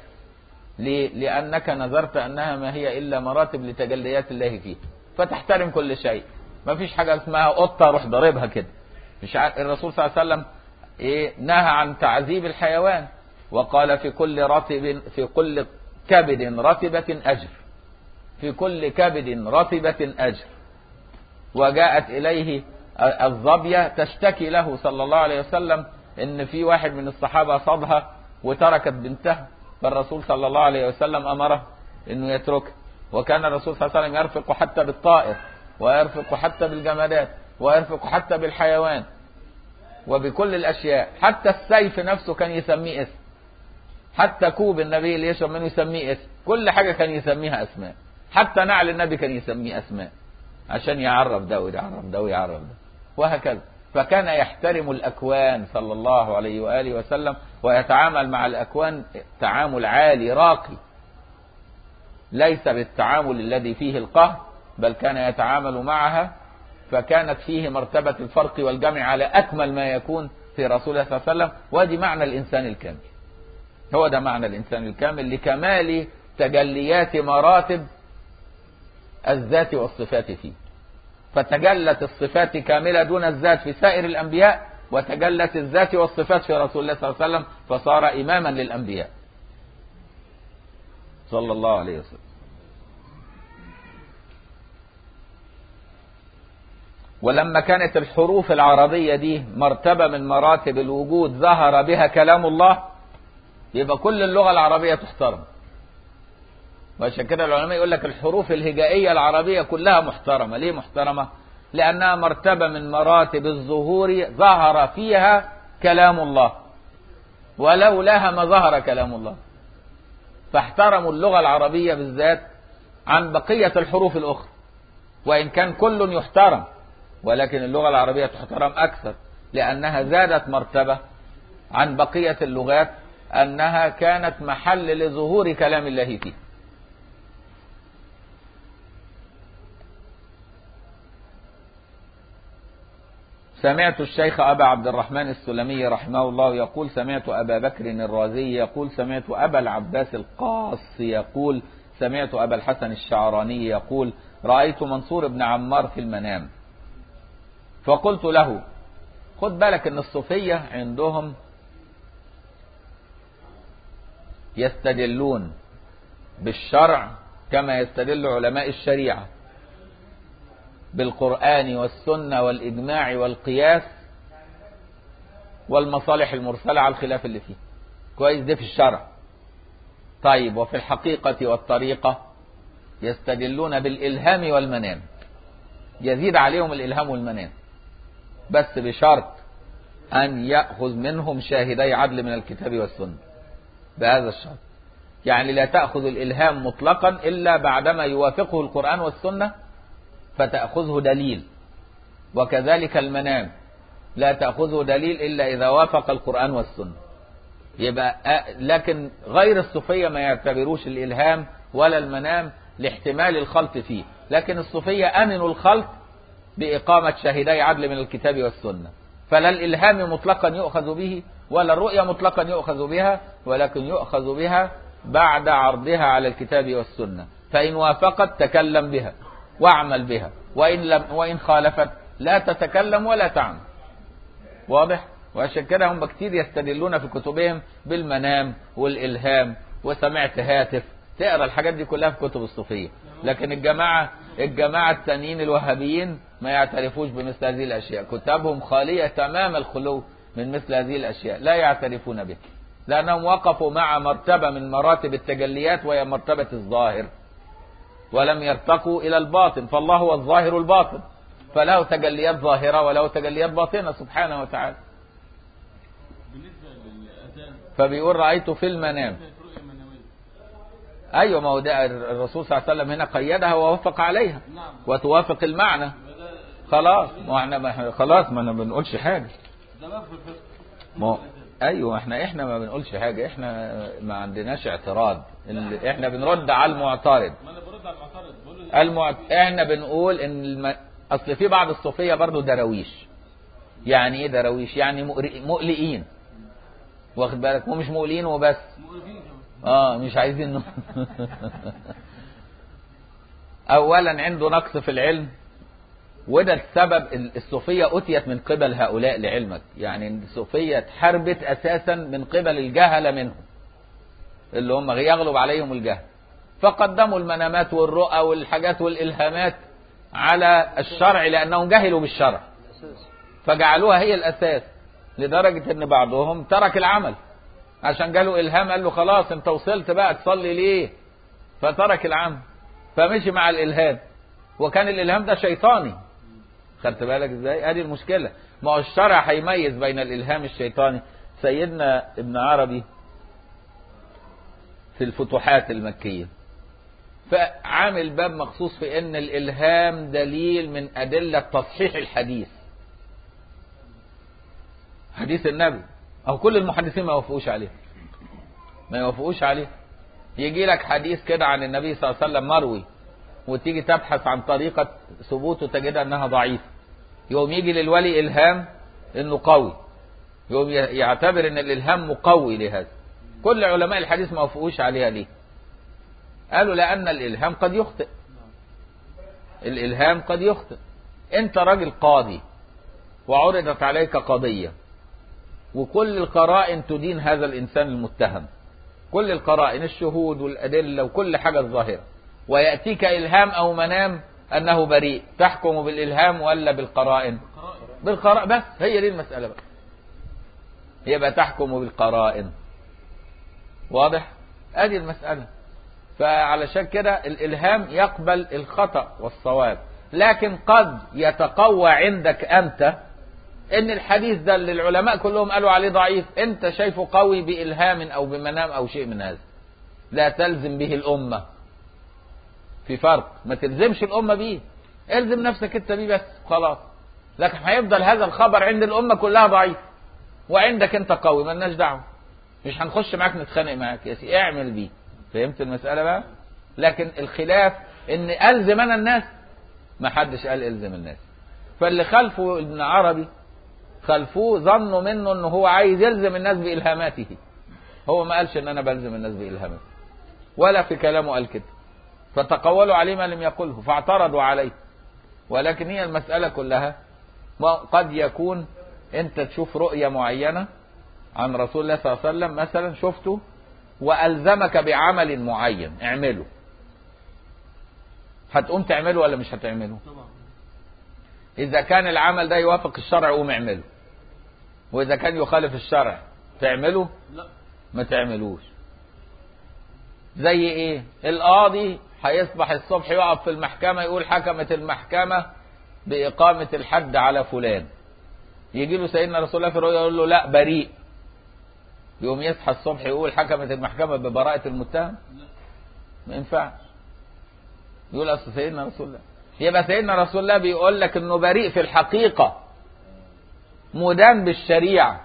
A: لأنك نظرت أنها ما هي إلا مراتب لتجليات الله فيه، فتحترم كل شيء. ما فيش حاجة اسمها قطة روح ضربها كده. مش الرسول صلى الله عليه وسلم نهى عن تعذيب الحيوان، وقال في كل كبد رطبة أجر، في كل كبد رطبة أجر. وجاءت إليه الظبية تشتكي له صلى الله عليه وسلم إن في واحد من الصحابة صادها وتركت بنتها، فالرسول صلى الله عليه وسلم أمره إنه يتركها. وكان الرسول صلى الله عليه وسلم يرفق حتى بالطائر، ويرفق حتى بالجمادات، ويرفق حتى بالحيوان، وبكل الأشياء. حتى السيف نفسه كان يسميه اسم، حتى كوب النبي اللي يشرب منه يسميه اسم، كل حاجة كان يسميها أسماء، حتى نعل النبي كان يسميه أسماء عشان يعرف ده ويعرف ده ويعرف ده، وهكذا. فكان يحترم الأكوان صلى الله عليه وآله وسلم، ويتعامل مع الأكوان تعامل عالي راقي، ليس بالتعامل الذي فيه القهر، بل كان يتعامل معها، فكانت فيه مرتبة الفرق والجمع على أكمل ما يكون في رسول الله صلى الله عليه وسلم. ودي معنى الإنسان الكامل، هو ده معنى الإنسان الكامل، لكمال تجليات مراتب الذات والصفات فيه. فتجلت الصفات كاملة دون الذات في سائر الأنبياء، وتجلت الذات والصفات في رسول الله صلى الله عليه وسلم، فصار إماما للأنبياء صلى الله عليه وسلم. ولما كانت الحروف العربية دي مرتبة من مراتب الوجود ظهر بها كلام الله، يبقى كل اللغة العربية تحترم. وعشان كده العلماء يقول لك الحروف الهجائية العربية كلها محترمة. ليه محترمة؟ لأنها مرتبة من مراتب الظهور ظهر فيها كلام الله، ولولاها ما ظهر كلام الله. فاحترموا اللغة العربية بالذات عن بقية الحروف الأخرى، وإن كان كل يحترم، ولكن اللغة العربية تحترم أكثر، لأنها زادت مرتبة عن بقية اللغات، أنها كانت محل لظهور كلام الله فيه. سمعت الشيخ أبا عبد الرحمن السلمي رحمه الله يقول: سمعت أبا بكر الرازي يقول: سمعت أبا العباس القاص يقول: سمعت أبا الحسن الشعراني يقول: رأيت منصور بن عمار في المنام، فقلت له: خد بالك ان الصوفية عندهم يستدلون بالشرع كما يستدل علماء الشريعة بالقرآن والسنة والإجماع والقياس والمصالح المرسلة على الخلاف اللي فيه. كويس، ده في الشرع. طيب، وفي الحقيقة والطريقة يستدلون بالإلهام والمنام، يزيد عليهم الإلهام والمنام، بس بشرط أن يأخذ منهم شاهدي عدل من الكتاب والسنة، بهذا الشرط. يعني لا تأخذ الإلهام مطلقا إلا بعدما يوافقه القرآن والسنة فتأخذه دليل، وكذلك المنام لا تأخذه دليل إلا إذا وافق القرآن والسنة. يبقى لكن غير الصوفية ما يعتبروش الإلهام ولا المنام لاحتمال الخلط فيه، لكن الصوفية أمنوا الخلط بإقامة شاهدي عدل من الكتاب والسنة، فلا الإلهام مطلقا يؤخذ به ولا الرؤية مطلقا يؤخذ بها، ولكن يؤخذ بها بعد عرضها على الكتاب والسنة، فإن وافقت تكلم بها واعمل بها، وإن خالفت لا تتكلم ولا تعمل. واضح؟ وعشان كده هم كتير يستدلون في كتبهم بالمنام والإلهام وسمعت هاتف، تقرأ الحاجات دي كلها في كتب الصوفية. لكن الجماعة التانيين الوهابيين ما يعترفوش بمثل هذه الأشياء، كتابهم خالية تمام الخلو من مثل هذه الأشياء، لا يعترفون بها، لأنهم وقفوا مع مرتبة من مراتب التجليات وهي مرتبة الظاهر، ولم يرتقوا إلى الباطن، فالله هو الظاهر الباطن، فله تجليات ظاهرة وله تجليات باطنة سبحانه وتعالى.
B: بالنسبة للأذان
A: فبيقول: رأيت في المنام. أيوة، ما هو ده الرسول صلى الله عليه وسلم هنا قيدها ووافق عليها وتوافق المعنى. خلاص، ما احنا ما بنقولش حاجة. ايوه، احنا ما بنقولش حاجة، احنا ما عندناش اعتراض، احنا بنرد على المعترض.
B: ما انا برد على المعترض،
A: احنا بنقول ان اصل في بعض الصوفية برضو درويش. يعني ايه درويش؟ يعني مقلقين، واخد بالك؟ ومش مقلقين وبس، مش عايزين اولا عنده نقص في العلم، وده السبب الصوفية أتيت من قبل هؤلاء لعلمك. يعني الصوفية اتحاربت أساسا من قبل الجهلة منهم، اللي هم يغلب عليهم الجهل، فقدموا المنامات والرؤى والحاجات والإلهامات على الشرع لأنهم جهلوا بالشرع، فجعلوها هي الأساس، لدرجة أن بعضهم ترك العمل عشان جاله إلهام، قال له خلاص أنت وصلت بقى تصلي ليه، فترك العمل فمشي مع الإلهام، وكان الإلهام ده شيطاني. خدت بالك ازاي؟ ادي المشكلة. ما هو الشرع هيميز بين الإلهام الشيطاني. سيدنا ابن عربي في الفتوحات المكية فعامل باب مخصوص في ان الإلهام دليل من أدلة تصحيح الحديث، حديث النبي، او كل المحدثين ما يوافقوش عليه. يجي لك حديث كده عن النبي صلى الله عليه وسلم مروي، وتيجي تبحث عن طريقة ثبوته تجد أنها ضعيفة، يوم يجي للولي إلهام أنه قوي، يوم يعتبر أن الإلهام مقوي لهذا. كل علماء الحديث ما وافقوش عليها ليه؟ قالوا لأن الإلهام قد يخطئ، الإلهام قد يخطئ. أنت راجل قاضي وعرضت عليك قضية، وكل القرائن تدين هذا الإنسان المتهم، كل القرائن، الشهود والأدلة وكل حاجة الظاهرة، ويأتيك إلهام أو منام أنه بريء، تحكم بالإلهام ولا بالقرائن؟ بالقرائن بس، هي دي المسألة بقى، يبقى تحكم بالقرائن. واضح؟ ادي المسألة. فعلشان كده الإلهام يقبل الخطأ والصواب، لكن قد يتقوى عندك أنت ان الحديث ده اللي العلماء كلهم قالوا عليه ضعيف انت شايفه قوي بإلهام او بمنام او شيء من هذا، لا تلزم به الأمة. في فرق، ما تلزمش الأمة بيه، الزم نفسك انت بيه بس خلاص. لكن هيفضل هذا الخبر عند الأمة كلها ضعيف وعندك انت قوي، مالناش دعوه، مش هنخش معاك نتخانق معاك يا سيدي، اعمل بيه. فهمت المسألة بقى؟ لكن الخلاف ان ألزم انا الناس، ما حدش قال الزم الناس. فاللي خلفه ابن عربي خلفوه ظنوا منه انه هو عايز يلزم الناس بإلهاماته، هو ما قالش ان انا بلزم الناس بإلهاماته ولا في كلامه قال كده، فتقولوا عليه ما لم يقله فاعترضوا عليه. ولكن هي المسألة كلها قد يكون انت تشوف رؤية معينة عن رسول الله صلى الله عليه وسلم مثلا شفته وألزمك بعمل معين اعمله، هتقوم تعمله ولا مش هتعمله؟ إذا كان العمل ده يوافق الشرع قوم اعمله، وإذا كان يخالف الشرع تعمله؟
B: لا
A: ما تعملوش. زي ايه؟ القاضي هيصبح الصبح يقف في المحكمة يقول حكمت المحكمة بإقامة الحد على فلان، يجي له سيدنا رسول الله في الرؤيا يقول له لا بريء، يقوم يصحى الصبح يقول حكمت المحكمة ببراءة المتهم؟ ما ينفعش، يقول اصل سيدنا رسول الله. يبقى سيدنا رسول الله بيقول لك انه بريء في الحقيقة مدان بالشريعة،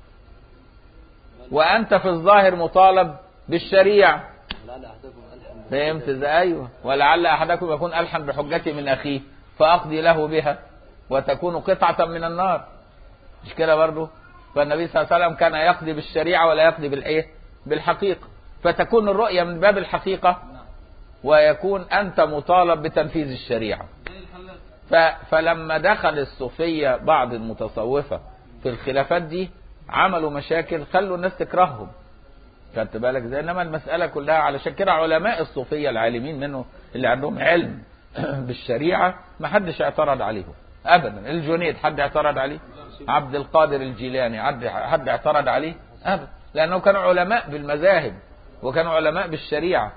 A: وانت في الظاهر مطالب بالشريعة. فهمت ازاي؟ ايوه، ولعل احدكم يكون الحن بحجتي من اخيه فاقضي له بها وتكون قطعة من النار، مش كده برضه؟ فالنبي صلى الله عليه وسلم كان يقضي بالشريعة ولا يقضي بالايه؟ بالحقيقة، فتكون الرؤية من باب الحقيقة ويكون أنت مطالب بتنفيذ الشريعة. فلما دخل الصوفية بعض المتصوفة في الخلافات دي عملوا مشاكل خلوا الناس تكرههم، خدت بالك زي؟ انما المسألة كلها علشان كده علماء الصوفية العالمين منه اللي عندهم علم بالشريعة ما حدش اعترض عليهم ابدا. الجنيد حد اعترض عليه؟ عبد القادر الجيلاني حد اعترض عليه؟ ابدا، لانه كانوا علماء بالمذاهب وكانوا علماء بالشريعة،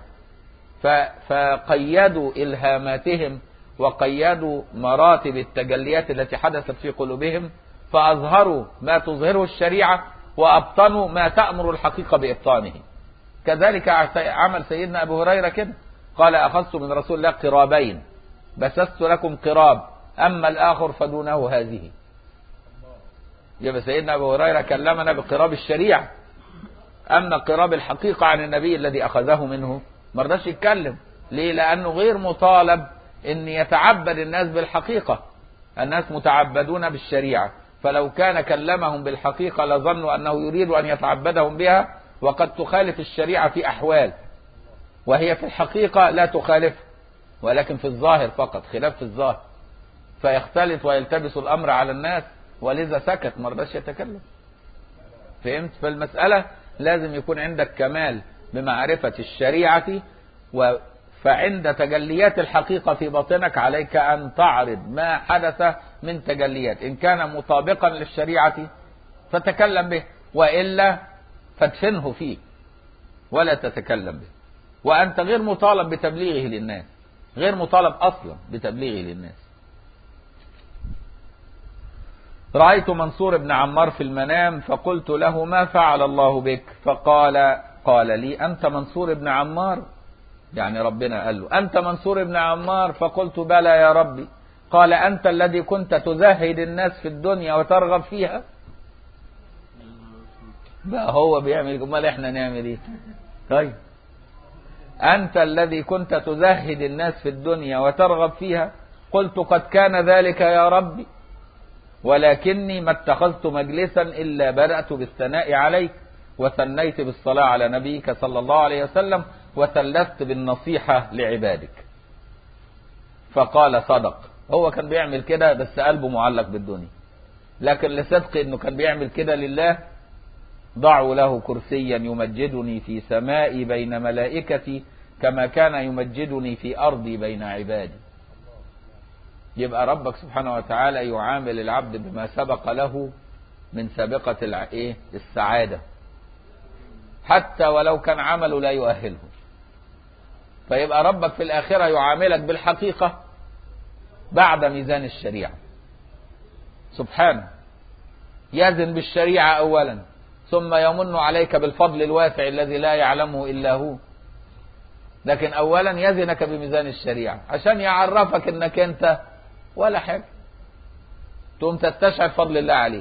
A: فقيدوا إلهاماتهم وقيدوا مراتب التجليات التي حدثت في قلوبهم، فأظهروا ما تظهره الشريعة وأبطنوا ما تأمر الحقيقة بإبطانه. كذلك عمل سيدنا أبو هريرة كده، قال أخذت من رسول الله قرابين بسست لكم قراب أما الآخر فدونه هذه. يبقى سيدنا أبو هريرة كلمنا بقراب الشريعة، أما قراب الحقيقة عن النبي الذي أخذه منه ما رضاش يتكلم. ليه؟ لأنه غير مطالب أن يتعبد الناس بالحقيقة، الناس متعبدون بالشريعة، فلو كان كلمهم بالحقيقة لظنوا أنه يريد أن يتعبدهم بها، وقد تخالف الشريعة في أحوال وهي في الحقيقة لا تخالف، ولكن في الظاهر فقط، خلاف في الظاهر، فيختلط ويلتبس الأمر على الناس، ولذا سكت ما رضاش يتكلم. فهمت؟ فالمسألة لازم يكون عندك كمال بمعرفة الشريعة، فعند تجليات الحقيقة في باطنك عليك أن تعرض ما حدث من تجليات، إن كان مطابقا للشريعة فتكلم به، وإلا فادفنه فيه ولا تتكلم به، وأنت غير مطالب بتبليغه للناس، غير مطالب أصلا بتبليغه للناس. رأيت منصور بن عمار في المنام فقلت له ما فعل الله بك؟ قال لي أنت منصور بن عمار، يعني ربنا قال له أنت منصور بن عمار؟ فقلت بلى يا ربي. قال أنت الذي كنت تزهد الناس في الدنيا وترغب فيها. بقى هو بيعمل، امال احنا نعمل ايه؟ طيب أنت الذي كنت تزهد الناس في الدنيا وترغب فيها. قلت قد كان ذلك يا ربي، ولكني ما اتخذت مجلسا إلا بدأت بالثناء عليك وثنيت بالصلاة على نبيك صلى الله عليه وسلم وثلثت بالنصيحة لعبادك. فقال صدق، هو كان بيعمل كده بس قلبه معلق بالدنيا، لكن لصدق انه كان بيعمل كده لله ضعوا له كرسيا يمجدني في سمائي بين ملائكتي كما كان يمجدني في أرضي بين عبادي. يبقى ربك سبحانه وتعالى يعامل العبد بما سبق له من سابقة السعادة، حتى ولو كان عمله لا يؤهله. فيبقى ربك في الآخرة يعاملك بالحقيقة بعد ميزان الشريعة سبحانه، يزن بالشريعة أولا، ثم يمن عليك بالفضل الواسع الذي لا يعلمه إلا هو. لكن أولا يزنك بميزان الشريعة عشان يعرفك أنك أنت ولا حاجة، تقوم تستشعر فضل الله عليك.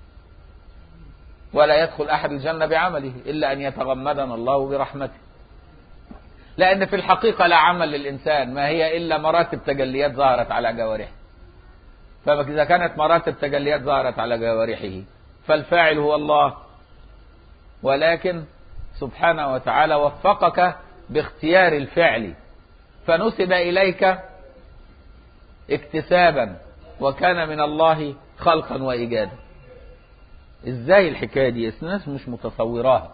A: ولا يدخل أحد الجنة بعمله إلا أن يتغمدنا الله برحمته. لأن في الحقيقة لا عمل للإنسان، ما هي إلا مراتب تجليات ظهرت على جوارحه. فإذا كانت مراتب تجليات ظهرت على جوارحه فالفاعل هو الله، ولكن سبحانه وتعالى وفقك باختيار الفعل فنسب إليك اكتسابا، وكان من الله خلقا وإيجادا. ازاي الحكاية دي؟ الناس مش متصوراها.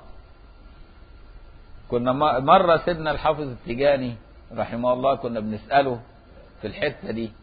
A: كنا مرة سيدنا الحافظ التجاني رحمه الله كنا بنسأله في الحتة دي،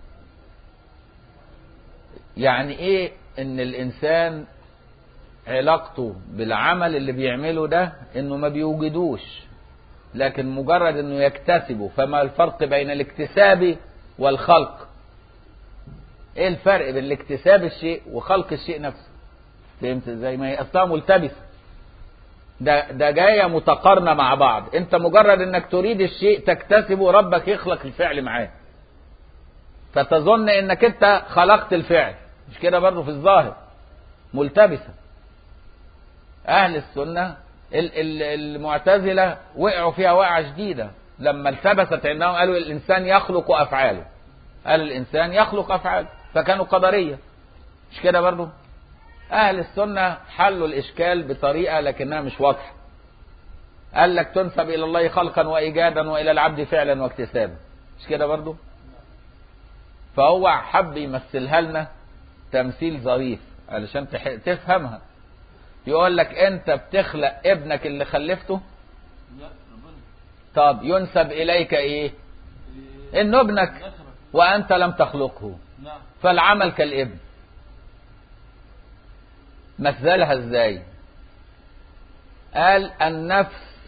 A: يعني ايه ان الانسان علاقته بالعمل اللي بيعمله ده انه ما بيوجدوش، لكن مجرد انه يكتسبه. فما الفرق بين الاكتساب والخلق؟ ايه الفرق بين الاكتساب الشيء وخلق الشيء نفسه؟ فهمت ازاي؟ ما هي اصلا ملتبسه، ده جايه متقارنه مع بعض. انت مجرد انك تريد الشيء تكتسبه، ربك يخلق الفعل معاه، فتظن انك انت خلقت الفعل. مش كده برضه في الظاهر؟ ملتبسه. اهل السنه المعتزله وقعوا فيها وقعه شديده لما التبست عندهم، قالوا الانسان يخلق افعاله. قال الانسان يخلق افعاله، فكانوا قدريه. مش كده برضه؟ أهل السنة حلوا الإشكال بطريقة لكنها مش واضحة. قال لك تنسب إلى الله خلقا وإيجادا وإلى العبد فعلا واكتسابا. مش كده برضو؟ فهو حب يمثلها لنا تمثيل ظريف علشان تفهمها. يقول لك أنت بتخلق ابنك اللي خلفته، طب ينسب إليك إيه؟ إنه ابنك وأنت لم تخلقه، فالعمل كالابن. مثلها ازاي؟ قال النفس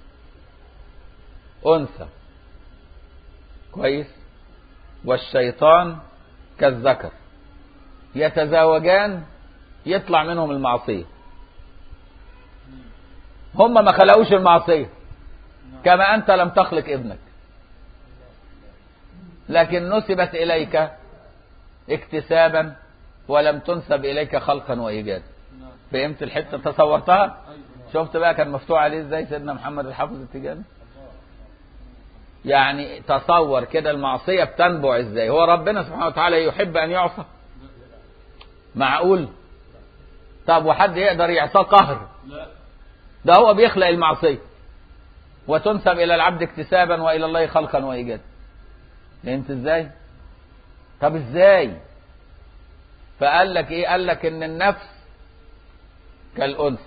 A: أنثى، كويس، والشيطان كالذكر، يتزاوجان يطلع منهم المعصية. هم ما خلقوش المعصية، كما أنت لم تخلق ابنك، لكن نسبت إليك اكتسابا ولم تنسب إليك خلقا وإيجادا. فهمت الحتة؟ تصورتها؟ شفت بقى كان مفتوح عليه ازاي سيدنا محمد الحافظ التجاني؟ يعني تصور كده المعصية بتنبع ازاي. هو ربنا سبحانه وتعالى يحب ان يعصى؟ معقول؟ طب وحد يقدر يعصاه قهر؟ ده هو بيخلق المعصية وتنسب الى العبد اكتسابا والى الله خلقا وايجادا. فهمت ازاي؟ طب ازاي؟ فقال لك ايه؟ قال لك ان النفس كالأنثى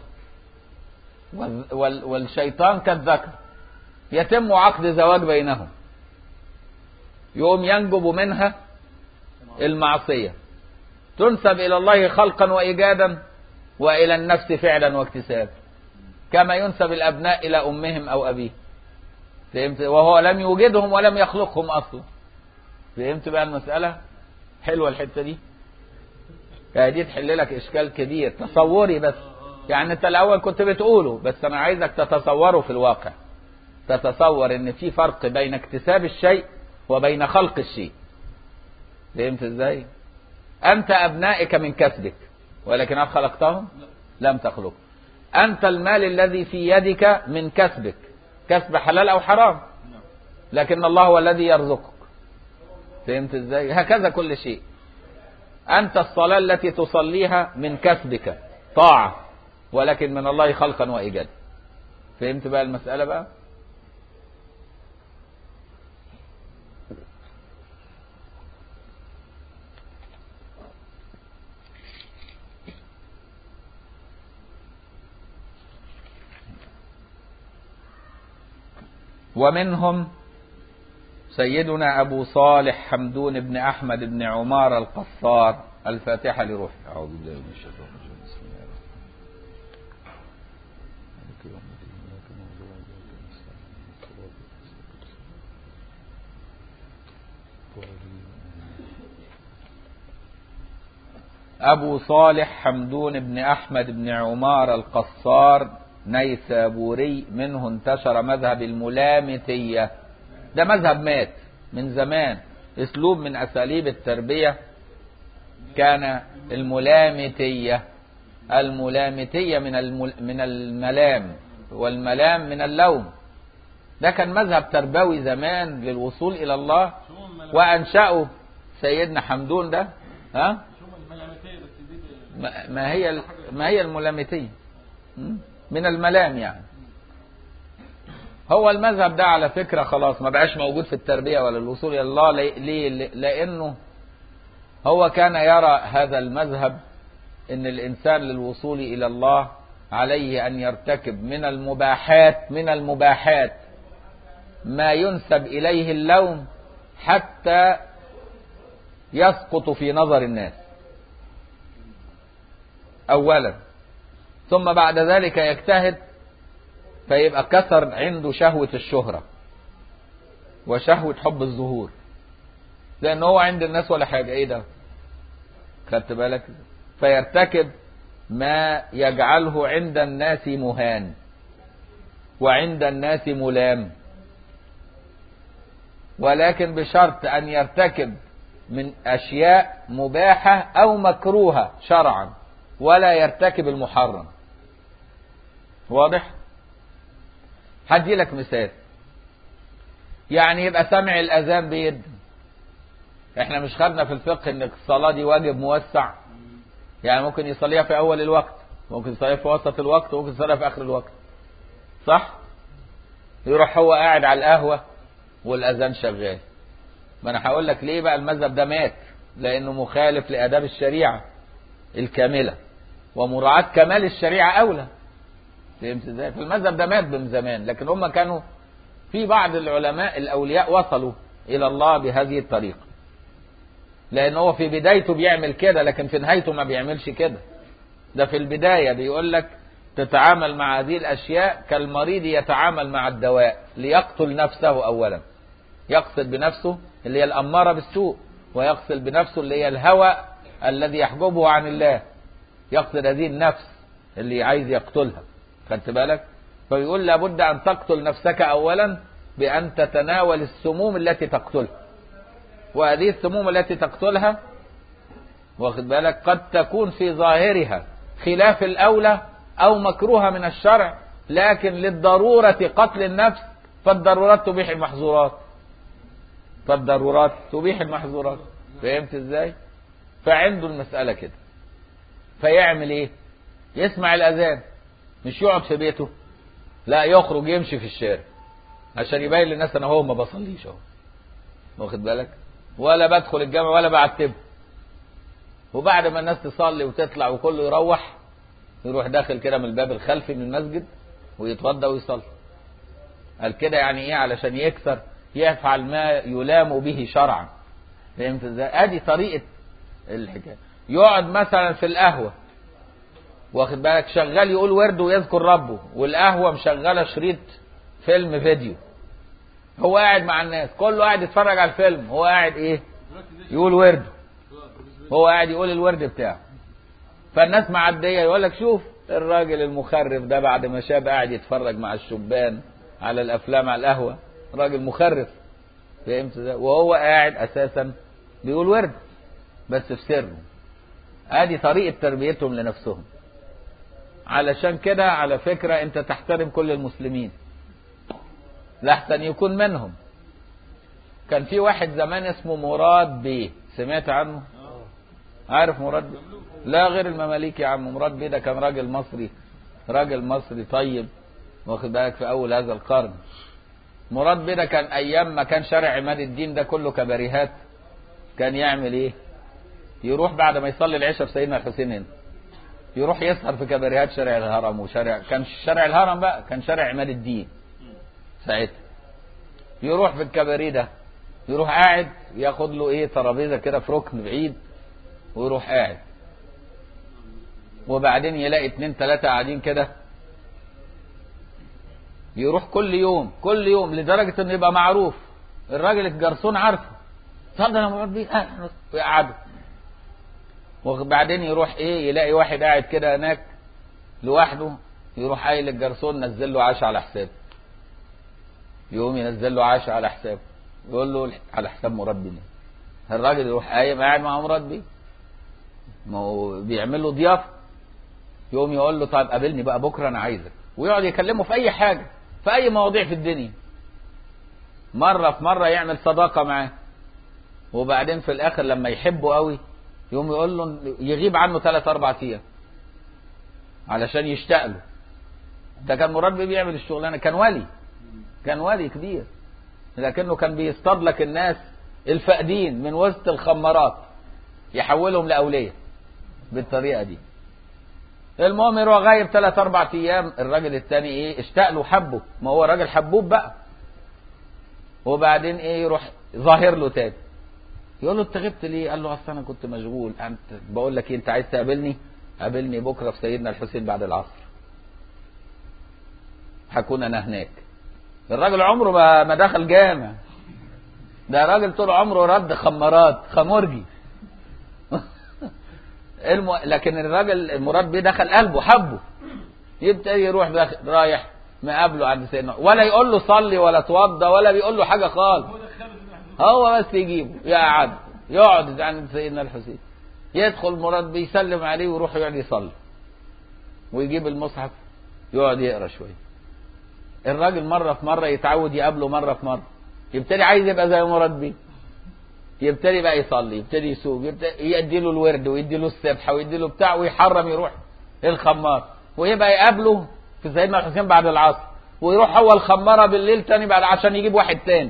A: والشيطان كالذكر، يتم عقد زواج بينهم، يقوم ينجب منها المعصية، تنسب إلى الله خلقا وإيجادا وإلى النفس فعلا واكتساب، كما ينسب الأبناء إلى أمهم أو أبيه. فهمت؟ وهو لم يوجدهم ولم يخلقهم أصلا. فهمت بقى المسألة؟ حلوة الحتة دي؟ دي تحل لك إشكال كبير تصوري بس. يعني أنت الأول كنت بتقوله، بس أنا عايزك تتصوره في الواقع. تتصور إن في فرق بين اكتساب الشيء وبين خلق الشيء. فهمت إزاي؟ أنت أبنائك من كسبك، ولكن هل خلقتهم؟ لم تخلق. أنت المال الذي في يدك من كسبك، كسب حلال أو حرام، لكن الله هو الذي يرزقك. فهمت إزاي؟ هكذا كل شيء. أنت الصلاة التي تصليها من كسبك طاعة، ولكن من الله خلقا وإيجادا. فهمت بقى المسألة بقى؟ ومنهم سيدنا أبو صالح حمدون بن أحمد بن عمار القصار. الفاتحة لروحه. أعوذ بالله من الشيطان الرجيم. بسم الله أبو صالح حمدون بن أحمد بن عمار القصار نيسابوري، منه انتشر مذهب الملامتية. ده مذهب مات من زمان، اسلوب من اساليب التربية كان الملامتية. الملامتية من الملام، والملام من اللوم. ده كان مذهب تربوي زمان للوصول الى الله، وانشأه سيدنا حمدون ده. ها ما هي الملامتية من الملام يعني. هو المذهب ده على فكرة خلاص ما بقاش موجود في التربية ولا الوصول إلى الله. ليه؟ لأنه هو كان يرى هذا المذهب إن الإنسان للوصول إلى الله عليه أن يرتكب من المباحات ما ينسب إليه اللوم حتى يسقط في نظر الناس أولا، ثم بعد ذلك يجتهد فيبقى كسر عنده شهوة الشهرة وشهوة حب الظهور، لأن هو عند الناس ولا حاجة. ايه ده؟ خدت بالك؟ فيرتكب ما يجعله عند الناس مهان وعند الناس ملام، ولكن بشرط أن يرتكب من أشياء مباحة أو مكروهة شرعا، ولا يرتكب المحرم. واضح؟ هدي لك مثال. يعني يبقى سمع الأذان بيد. احنا مش خدنا في الفقه ان الصلاة دي واجب موسع، يعني ممكن يصليها في أول الوقت، ممكن يصليها في وسط الوقت، وممكن يصليها في آخر الوقت، صح؟ يروح هو قاعد على القهوة والأذان شغال. ما أنا هقول لك ليه بقى المذهب ده مات، لأنه مخالف لآداب الشريعة الكاملة، ومراعاة كمال الشريعة أولى. فهمت ازاي؟ فالمذهب ده مات من زمان، لكن هم كانوا في بعض العلماء الأولياء وصلوا إلى الله بهذه الطريقة، لأن هو في بدايته بيعمل كده، لكن في نهايته ما بيعملش كده. ده في البداية بيقول لك تتعامل مع هذه الأشياء كالمريض يتعامل مع الدواء، ليقتل نفسه أولا. يقصد بنفسه اللي هي الأمارة بالسوء، ويقصد بنفسه اللي هي الهوى الذي يحجبه عن الله. يقصد هذه النفس اللي عايز يقتلها. خدت بالك؟ فيقول لابد أن تقتل نفسك أولا بأن تتناول السموم التي تقتلها. وهذه السموم التي تقتلها، واخد بالك، قد تكون في ظاهرها خلاف الأولى أو مكروهة من الشرع، لكن للضرورة قتل النفس، فالضرورات تبيح المحظورات. فهمت ازاي؟ فعنده المسألة كده، فيعمل ايه؟ يسمع الأذان، مش يقعد في بيته، لا يخرج يمشي في الشارع عشان يبين للناس انا هو ما بصليش اهو، واخد بالك، ولا بدخل الجامع ولا بعتبه. وبعد ما الناس تصلي وتطلع وكله يروح، يروح داخل كده من الباب الخلفي من المسجد ويتوضى ويصلي. قال كده يعني ايه؟ علشان يكسر، يفعل ما يلام به شرعا. فهمت ازاي؟ ادي طريقة الحكاية. يقعد مثلا في القهوة، واخد بالك، شغال يقول ورد ويذكر ربه، والقهوة مشغلة شريط فيلم فيديو. هو قاعد مع الناس، كله قاعد يتفرج على الفيلم، هو قاعد ايه؟ يقول ورده. هو قاعد يقول الورد بتاعه. فالناس معدية يقول لك شوف الراجل المخرف ده بعد ما شاب قاعد يتفرج مع الشبان على الافلام على القهوة، راجل مخرف. فهمت ازاي؟ وهو قاعد اساسا بيقول ورد بس في سره. ادي طريقة تربيتهم لنفسهم. علشان كده على فكرة انت تحترم كل المسلمين لحسن يكون منهم. كان في واحد زمان اسمه مراد بيه، سمعت عنه؟ عارف مراد بيه؟ لا غير المماليك يا عم. مراد بيه ده كان راجل مصري طيب، واخد بالك، في اول هذا القرن. مراد بيه ده كان ايام ما كان شارع عماد الدين ده كله كباريهات، كان يعمل ايه؟ يروح بعد ما يصلي العشاء في سيدنا الحسين هنا، يروح يسهر في كباريهات شارع الهرم، كان شارع الهرم بقى كان شارع عماد الدين ساعتها. يروح في الكباريه ده، يروح قاعد ياخد له ايه ترابيزه كده في ركن بعيد، ويروح قاعد، وبعدين يلاقي 2 3 قاعدين كده. يروح كل يوم لدرجه انه يبقى معروف، الراجل الجرسون عارفه، اتفضل يا مراد بيه، ويقعدوا. وبعدين يروح ايه، يلاقي واحد قاعد كده هناك لوحده، يروح قايل للجرسون نزل له عشاء على حسابه. يقوم ينزل له عشاء على حسابه، يقول له على حساب مراد بيه. الراجل يروح قايم قاعد مع مراد بيه، ما هو بيعمل له ضيافه. يقوم يقول له طيب قابلني بقى بكره انا عايزك، ويقعد يكلمه في اي حاجه، في اي مواضيع في الدنيا. مره في مره يعمل صداقه معاه، وبعدين في الاخر لما يحبه قوي يقوم يقول له يغيب عنه 3-4 ايام علشان يشتاق له. ده كان مراد بيه بيعمل الشغلانه، كان ولي كبير، لكنه كان بيصطاد لك الناس الفقدين من وسط الخمارات يحولهم لاولياء بالطريقه دي. المهم يروح غايب 3-4 ايام، الراجل التاني ايه اشتاق له حبه، ما هو راجل حبوب بقى. وبعدين ايه يروح ظاهر له تاني، يقول له انت غبت ليه؟ قال له اصل انا كنت مشغول. انت بقول لك ايه، انت عايز تقابلني؟ قابلني بكره في سيدنا الحسين بعد العصر، هكون انا هناك. الراجل عمره ما دخل جامع، ده راجل طول عمره رد خمارات خمرجي. لكن الراجل المراد بيه دخل قلبه حبه، يبتدي يروح رايح مقابله عند سيدنا، ولا يقول له صلي ولا توضى ولا بيقول له حاجه خالص، هو بس يجيبه يقعد عند سيدنا الحسين، يدخل مراد بيه يسلم عليه ويروح يقعد يصلي، ويجيب المصحف يقعد يقرا شويه. الراجل مره في مره يتعود يقابله مره في مره، يبتدي عايز يبقى زي مراد بيه، يبتدي بقى يصلي، يبتدي يسوق، يدي له الورد ويدي له السبحه ويدي له بتاع، ويحرم يروح الخمار، ويبقى يقابله في سيدنا الحسين بعد العصر، ويروح هو الخماره بالليل تاني بعد عشان يجيب واحد تاني.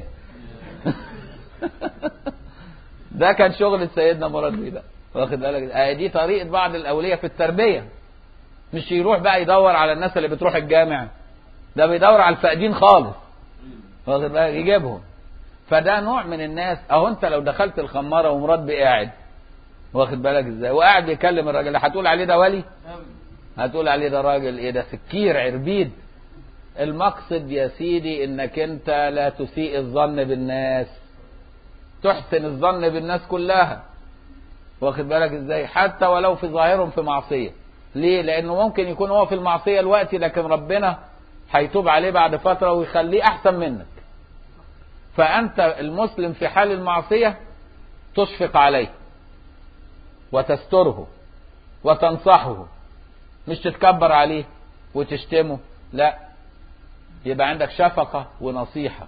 A: ده كان شغل سيدنا مراد بيه ده، واخد بالك؟ دي طريقه بعض الاولياء في التربيه، مش يروح بقى يدور على الناس اللي بتروح الجامع، ده بيدور على الفاقدين خالص، واخد بالك؟ يجيبهم. فده نوع من الناس. اهو انت لو دخلت الخماره ومراد بيه قاعد، واخد بالك ازاي، وقاعد بيكلم الراجل، هتقول عليه ده ولي؟ هتقول عليه ده راجل ايه، ده سكير عربيد. المقصد يا سيدي انك انت لا تسيء الظن بالناس، تحسن الظن بالناس كلها، واخد بالك ازاي، حتى ولو في ظاهرهم في معصيه. ليه؟ لانه ممكن يكون هو في المعصيه الوقت، لكن ربنا هيتوب عليه بعد فتره ويخليه احسن منك. فانت المسلم في حال المعصيه تشفق عليه وتستره وتنصحه، مش تتكبر عليه وتشتمه، لا، يبقى عندك شفقه ونصيحه.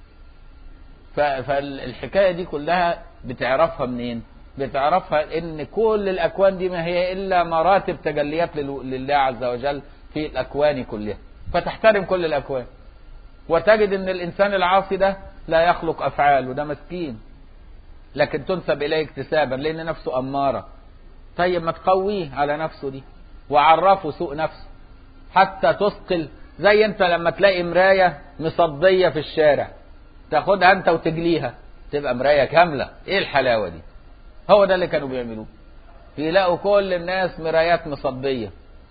A: فالحكايه دي كلها بتعرفها منين؟ بتعرفها ان كل الاكوان دي ما هي الا مراتب تجليات لله عز وجل في الاكوان كلها، فتحترم كل الاكوان، وتجد ان الانسان العاصي ده لا يخلق افعال، وده مسكين، لكن تنسب اليه اكتسابا لان نفسه اماره. طيب ما تقويه على نفسه دي، وعرفه سوء نفسه حتى تثقل. زي انت لما تلاقي مرايه مصديه في الشارع، تاخدها انت وتجليها تبقى مرايه كامله، ايه الحلاوه دي؟ هو ده اللي كانوا بيعملوه، يلاقوا كل الناس مرايات مصديه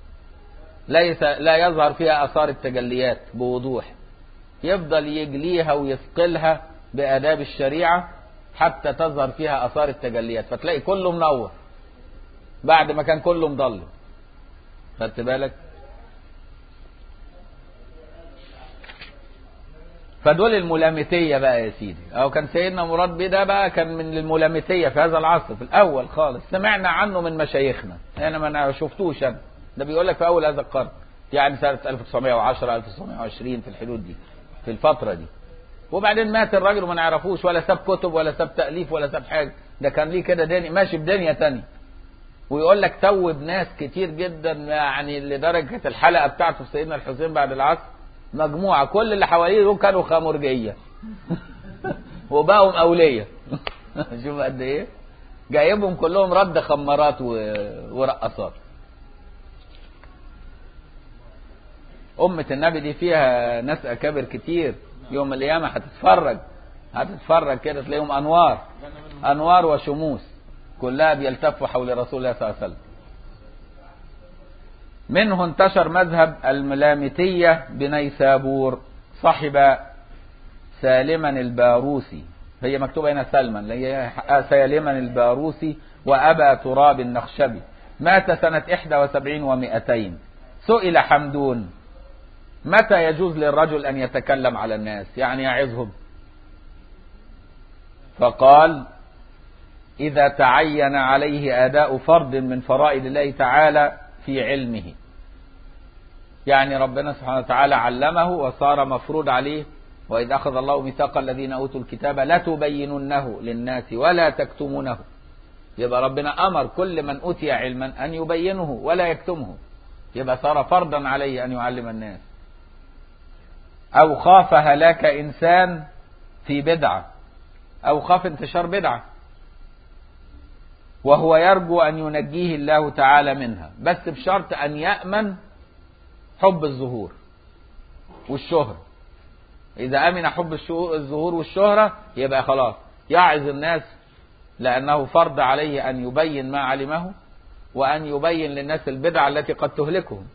A: لا يظهر فيها اثار التجليات بوضوح، يفضل يجليها ويثقلها بآداب الشريعة حتى تظهر فيها آثار التجليات، فتلاقي كله منور بعد ما كان كله مضلم. خدت بالك؟ فدول الملامتية بقى يا سيدي. أو كان سيدنا مراد بيه ده بقى كان من الملامتية في هذا العصر، في الأول خالص سمعنا عنه من مشايخنا، أنا ما شفتوش أنا، ده بيقول لك في أول هذا القرن، يعني سنة 1910 1920 في الحدود دي، في الفترة دي. وبعدين مات الراجل وما نعرفوش، ولا ساب كتب ولا ساب تأليف ولا ساب حاجة، ده كان ليه كده دنيا ماشي بدنيا تانية. ويقول لك توب ناس كتير جدا، يعني لدرجة الحلقة بتاعته في سيدنا الحسين بعد العصر مجموعة كل اللي حواليه دول كانوا خمرجية وبقوا أولية. شوف قد ايه جايبهم كلهم رد خمارات ورقصات. أمة النبي دي فيها ناس أكابر كتير، يوم القيامة هتتفرج كده تلاقيهم أنوار وشموس كلها بيلتفوا حول رسول الله صلى الله عليه وسلم. منه انتشر مذهب الملامتية بنيسابور، صحب سالما الباروسي هي مكتوبة هنا سلما، اللي هي سيلما الباروسي وأبا تراب النخشبي، مات سنة 71 و200. سئل حمدون متى يجوز للرجل أن يتكلم على الناس، يعني يعظهم؟ فقال إذا تعين عليه أداء فرض من فرائض الله تعالى في علمه، يعني ربنا سبحانه وتعالى علمه وصار مفروض عليه، وإذ أخذ الله ميثاق الذين أوتوا الكتاب لتبيننه للناس ولا تكتمونه، يبقى ربنا أمر كل من أوتي علما أن يبينه ولا يكتمه، يبقى صار فرضا عليه أن يعلم الناس. أو خاف هلاك إنسان في بدعة، أو خاف انتشار بدعة وهو يرجو أن ينجيه الله تعالى منها، بس بشرط أن يأمن حب الظهور والشهرة. إذا أمن حب الظهور والشهرة يبقى خلاص يعظ الناس، لأنه فرض عليه أن يبين ما علمه وأن يبين للناس البدعة التي قد تهلكهم،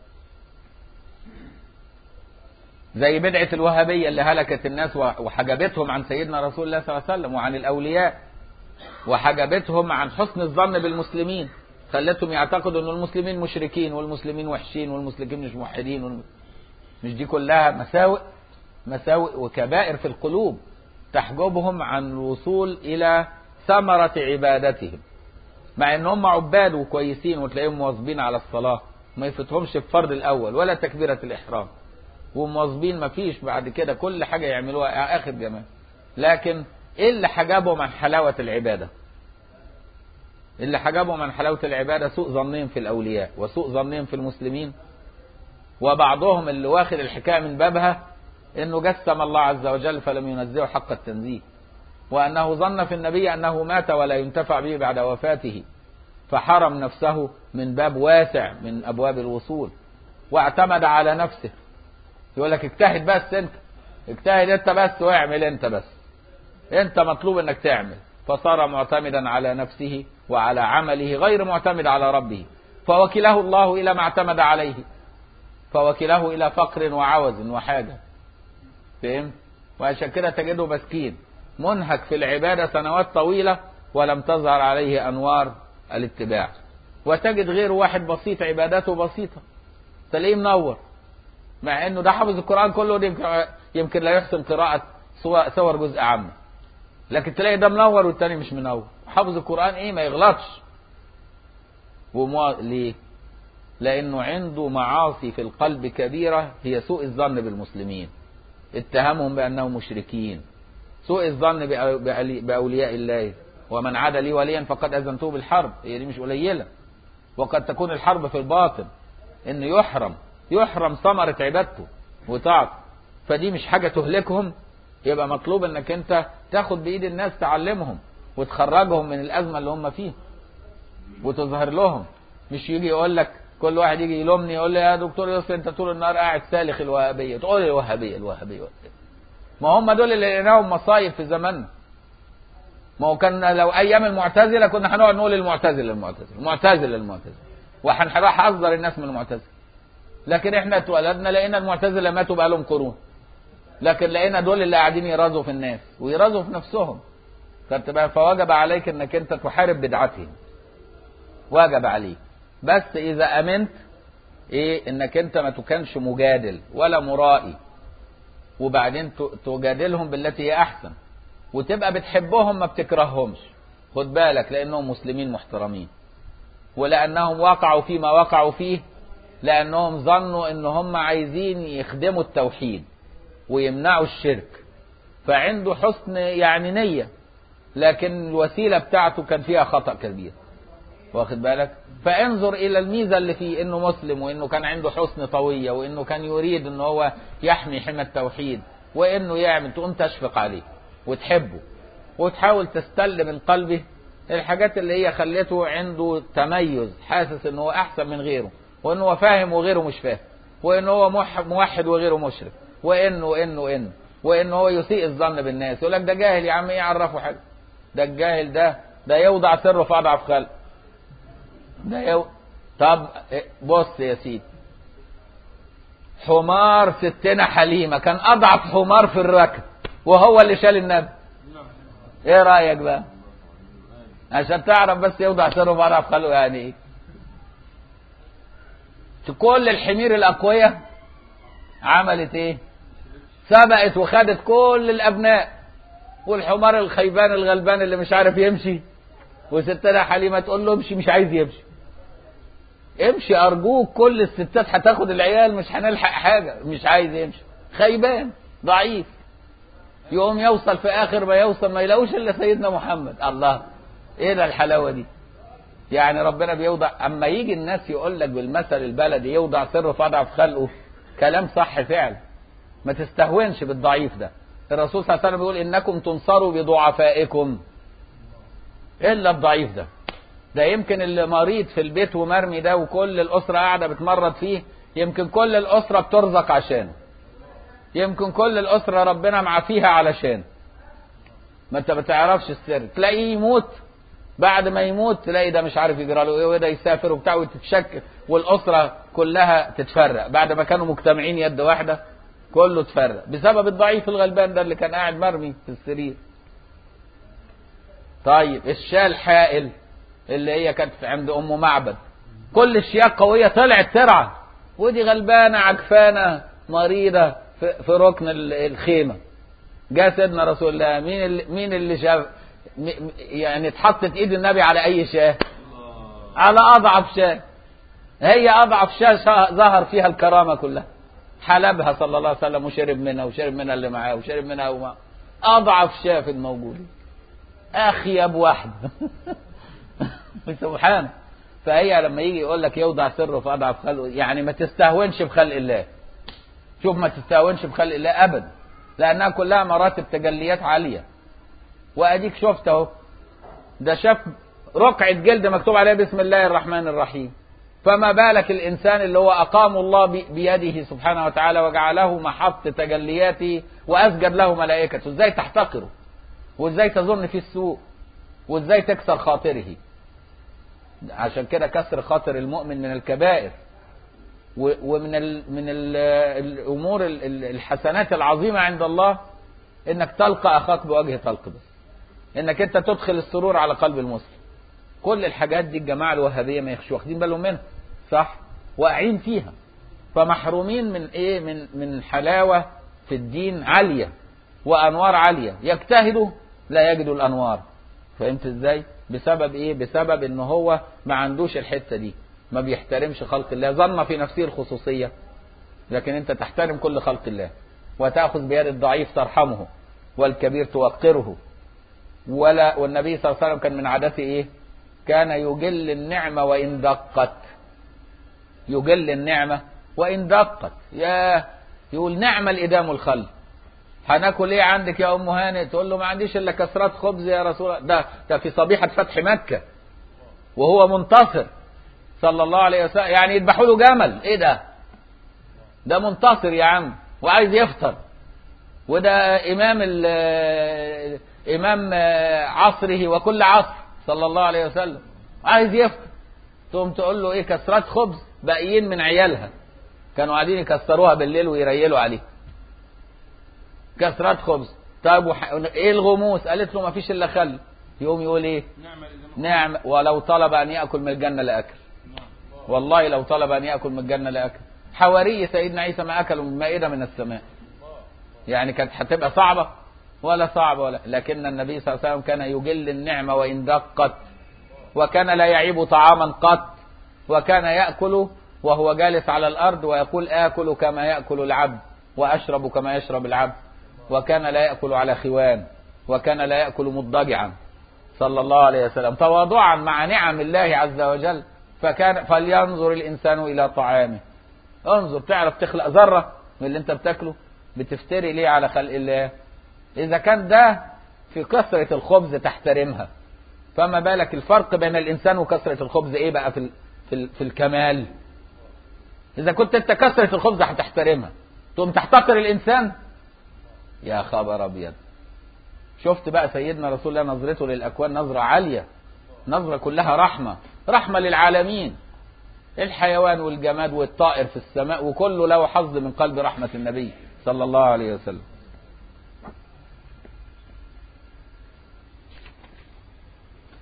A: زي بدعة الوهابية اللي هلكت الناس وحجبتهم عن سيدنا رسول الله صلى الله عليه وسلم وعن الأولياء، وحجبتهم عن حسن الظن بالمسلمين، خلتهم يعتقدوا أن المسلمين مشركين والمسلمين وحشين والمسلمين مش موحدين. مش دي كلها مساوئ وكبائر في القلوب تحجبهم عن الوصول إلى ثمرة عبادتهم، مع ان هم عباد وكويسين وتلاقيهم مواظبين على الصلاة، ما يفتهمش الفرض الأول ولا تكبيرة الإحرام، ومواظبين ما فيش بعد كده كل حاجة يعملوها آخر جمال. لكن إيه اللي حجبهم عن حلاوة العبادة؟ اللي حجبهم عن حلاوة العبادة سوء ظنهم في الأولياء وسوء ظنهم في المسلمين، وبعضهم اللي واخد الحكاية من بابها انه جسم الله عز وجل فلم ينزه حق التنزيه، وانه ظن في النبي انه مات ولا ينتفع به بعد وفاته، فحرم نفسه من باب واسع من ابواب الوصول، واعتمد على نفسه. يقول لك اجتهد بس انت، اجتهد انت بس واعمل انت بس، انت مطلوب انك تعمل، فصار معتمدا على نفسه وعلى عمله غير معتمد على ربه، فوكله الله الى ما اعتمد عليه، فوكله الى فقر وعوز وحاجة. فهم؟ وعشان كده تجده مسكين منهك في العبادة سنوات طويلة ولم تظهر عليه أنوار الاتباع، وتجد غيره واحد بسيط عباداته بسيطة تلاقيه منور، مع انه ده حافظ القرآن كله، يمكن لا يحسن قراءة سور جزء عامة، لكن تلاقي ده منور والتاني مش منور. حافظ القرآن ايه ما يغلطش. ليه؟ لانه عنده معاصي في القلب كبيرة، هي سوء الظن بالمسلمين، اتهمهم بأنهم مشركين، سوء الظن بأولياء الله، ومن عاد لي وليا فقد أذنته بالحرب. هي دي مش قليلة، وقد تكون الحرب في الباطن، انه يحرم ثمرة عبادته وطاعته، فدي مش حاجة تهلكهم. يبقى مطلوب انك انت تاخد بإيد الناس تعلمهم وتخرجهم من الأزمة اللي هم فيه وتظهر لهم، مش يجي يقول لك كل واحد يجي يلومني يقول لي يا دكتور يوسف انت طول النهار قاعد سالخ الوهابية، تقول الوهابية. ما هم دول اللي لقيناهم مصايب في زماننا. ما هو كان لو ايام المعتزلة كنا هنقعد نقول المعتزلة وهنروح اصدر الناس من المعتزلة، لكن احنا اتولدنا لقينا المعتزلة ماتوا بقالهم قرون، لكن لقينا دول اللي قاعدين يرازوا في الناس ويرازوا في نفسهم. فوجب عليك انك انت تحارب بدعتهم، واجب عليك، بس اذا امنت ايه انك انت ما تكونش مجادل ولا مرائي، وبعدين تجادلهم بالتي هي احسن، وتبقى بتحبهم ما بتكرههمش. خد بالك، لانهم مسلمين محترمين، ولانهم وقعوا فيما وقعوا فيه، لانهم ظنوا ان هم عايزين يخدموا التوحيد ويمنعوا الشرك، فعنده حسن يعني نية، لكن الوسيلة بتاعته كان فيها خطأ كبير. واخد بالك؟ فانظر الى الميزة اللي فيه، انه مسلم، وانه كان عنده حسن طوية، وانه كان يريد انه هو يحمي حمى التوحيد، وانه يعمل، تقوم تشفق عليه وتحبه وتحاول تستل من قلبه الحاجات اللي هي خلته عنده تميز، حاسس انه هو احسن من غيره، وانه هو فاهم وغيره مش فاهم، وانه هو موحد وغيره مشرك، وانه هو يسيء الظن بالناس. يقول لك ده جاهل يا عم، ايه يعرفه حاجة؟ ده الجاهل ده يوضع سره في اضعف خلق. طب بص يا سيدي، حمار ستنا حليمة كان اضعف حمار في الركب، وهو اللي شال النبي. ايه رأيك بقى؟ عشان تعرف بس يوضع سره في أضعف خلقه يعني ايه. كل الحمير الأقوياء عملت ايه؟ سبقت وخدت كل الأبناء، والحمار الخيبان الغلبان اللي مش عارف يمشي، وستنا حليمة تقول له امشي، مش عايز يمشي. امشي أرجوك، كل الستات هتاخد العيال، مش هنلحق حاجة، مش عايز يمشي، خيبان ضعيف. يقوم يوصل في آخر ما يوصل ما يلاقوش إلا سيدنا محمد. الله، ايه ده الحلاوة دي؟ يعني ربنا بيوضع، اما يجي الناس يقول لك بالمثل البلدي يوضع سره في أضعف خلقه، كلام صح فعلا. ما تستهونش بالضعيف ده. الرسول صلى الله عليه وسلم بيقول انكم تنصروا بضعفائكم الا الضعيف ده. ده يمكن اللي مريض في البيت ومرمي ده وكل الأسرة قاعدة بتمرض فيه، يمكن كل الأسرة بترزق عشانه، يمكن كل الأسرة ربنا معافيها علشان. ما انت ما تعرفش السر. تلاقيه يموت، بعد ما يموت تلاقي ده مش عارف يجرى له ايه، وده يسافر وبتاع وتتشكل، والأسرة كلها تتفرق بعد ما كانوا مجتمعين يد واحدة، كله تفرق بسبب الضعيف الغلبان ده اللي كان قاعد مرمي في السرير. طيب الشاة الحائل اللي هي كانت عند أم معبد، كل الشياء قوية طلعت ترعى، ودي غلبانة عجفانة مريضة في ركن الخيمة. جاء سيدنا رسول الله، مين اللي شاف يعني اتحطت ايد النبي على اي شاة؟ على اضعف شاة. هي اضعف شاة ظهر فيها الكرامة كلها، حلبها صلى الله عليه وسلم وشرب منها وشرب منها اللي معاه وشرب منها وما اضعف شاة في الموجود، اخيب واحد. سبحانه. فهي لما يجي يقول لك يوضع سره في أضعف خلقه، يعني ما تستهونش بخلق الله. شوف، ما تستهونش بخلق الله أبدا، لأنها كلها مراتب تجليات عالية. وأديك شفت اهو، ده شاف رقعة جلد مكتوب عليها بسم الله الرحمن الرحيم، فما بالك الإنسان اللي هو أقام الله بيده سبحانه وتعالى وجعله محط تجلياته وأسجد له ملائكته. إزاي تحتقره؟ وإزاي تظن فيه السوء؟ وإزاي تكسر خاطره؟ عشان كده كسر خاطر المؤمن من الكبائر، ومن من الأمور الحسنات العظيمة عند الله إنك تلقى أخاك بوجه طلق، بس إنك أنت تدخل السرور على قلب المسلم. كل الحاجات دي الجماعة الوهابية ما يخشوا واخدين بالهم منها، صح؟ واقعين فيها، فمحرومين من إيه؟ من حلاوة في الدين عالية وأنوار عالية، يجتهدوا لا يجدوا الأنوار. فهمت إزاي؟ بسبب ايه؟ بسبب ان هو ما عندوش الحتة دي، ما بيحترمش خلق الله، ظن في نفسه الخصوصية. لكن انت تحترم كل خلق الله، وتأخذ بيد الضعيف ترحمه، والكبير توقره. والنبي صلى الله عليه وسلم كان من عادته ايه؟ كان يجل النعمة وإن دقت. يجل النعمة وإن دقت. يقول نعم الإدام الخل. هناكل ايه عندك يا ام هانئ؟ تقول له ما عنديش الا كسرات خبز يا رسول الله. ده في صبيحة فتح مكة وهو منتصر صلى الله عليه وسلم، يعني يذبحوا له جمل. ايه ده منتصر يا عم وعايز يفطر، وده امام عصره وكل عصر صلى الله عليه وسلم، عايز يفطر. تقوم تقول له ايه؟ كسرات خبز باقيين من عيالها كانوا قاعدين يكسروها بالليل ويريلوا عليه. كسرات خبز. طيب ايه الغموس؟ قالت له ما فيش الا خل. يقوم يقول ايه؟ نعم ولو طلب ان ياكل من الجنه لاكل. والله لو طلب ان ياكل من الجنه لاكل. حواري سيدنا عيسى ما اكلوا من مائده من السماء، يعني كانت هتبقى صعبه ولا صعبه ولا. لكن النبي صلى الله عليه وسلم كان يجل النعمه وان دقت، وكان لا يعيب طعاما قط، وكان ياكل وهو جالس على الارض ويقول اكل كما ياكل العبد واشرب كما يشرب العبد، وكان لا يأكل على خوان، وكان لا يأكل مضطجعا صلى الله عليه وسلم، تواضعا مع نعم الله عز وجل. فلينظر الإنسان إلى طعامه. انظر، تعرف تخلق ذرة من اللي انت بتاكله؟ بتفتري ليه على خلق الله؟ إذا كان ده في كثرة الخبز تحترمها، فما بالك الفرق بين الإنسان وكثرة الخبز ايه بقى في الكمال؟ إذا كنت انت كثرة الخبز هتحترمها، تقوم تحتقر الإنسان؟ يا خبر ابيض. شفت بقى سيدنا رسول الله نظرته للاكوان نظرة عالية، نظرة كلها رحمة للعالمين، الحيوان والجماد والطائر في السماء وكله له حظ من قلب رحمة النبي صلى الله عليه وسلم.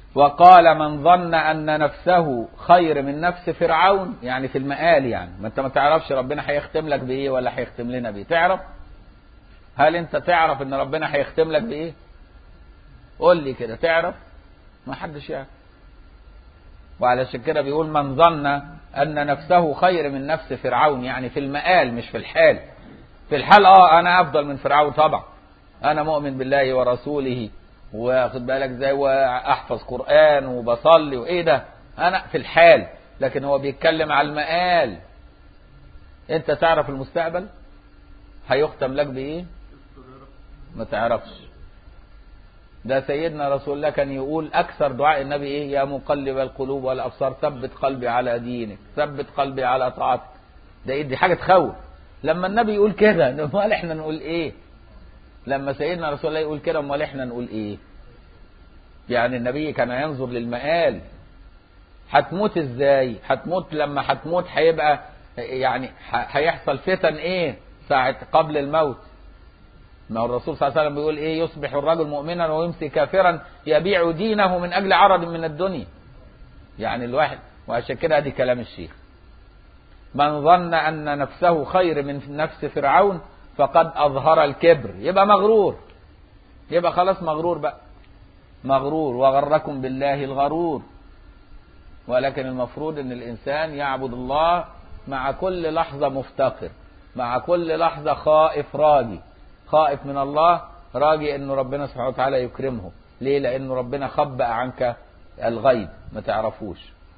A: وقال من ظن أن نفسه خير من نفس فرعون، يعني في المآل، يعني ما انت ما تعرفش ربنا هيختم لك بإيه ولا هيختم لنا بإيه. تعرف؟ هل انت تعرف ان ربنا هيختم لك بإيه؟ قول لي كده، تعرف؟ ما حدش يعرف. وعلشان كده بيقول من ظن أن نفسه خير من نفس فرعون، يعني في المآل مش في الحال. في الحال أنا أفضل من فرعون طبعا، أنا مؤمن بالله ورسوله واخد بالك زي وأحفظ قرآن وبصلي وإيه ده، أنا في الحال. لكن هو بيتكلم على المآل. أنت تعرف المستقبل هيختم لك بإيه؟ ما تعرفش. ده سيدنا رسول الله كان يقول أكثر دعاء النبي إيه؟ يا مقلب القلوب والأبصار ثبت قلبي على دينك، ثبت قلبي على طاعتك. ده إيه؟ دي حاجة تخوف. لما النبي يقول كده امال احنا نقول ايه؟ لما سيدنا رسول الله يقول كده امال احنا نقول ايه؟ يعني النبي كان ينظر للمآل. هتموت ازاي؟ هتموت لما هتموت هيبقى يعني هيحصل فتن ايه ساعة قبل الموت. ما هو الرسول صلى الله عليه وسلم بيقول ايه؟ يصبح الرجل مؤمنا ويمسي كافرا يبيع دينه من اجل عرض من الدنيا. يعني الواحد، وعشان كده ادي كلام الشيخ، من ظن أن نفسه خير من نفس فرعون فقد أظهر الكبر. يبقى مغرور، يبقى خلاص مغرور بقى، مغرور. وغركم بالله الغرور. ولكن المفروض أن الإنسان يعبد الله مع كل لحظة مفتقر، مع كل لحظة خائف راجي، خائف من الله، راجي أن ربنا سبحانه وتعالى يكرمه. ليه؟ لأن ربنا خبأ عنك الغيب، ما تعرفوش.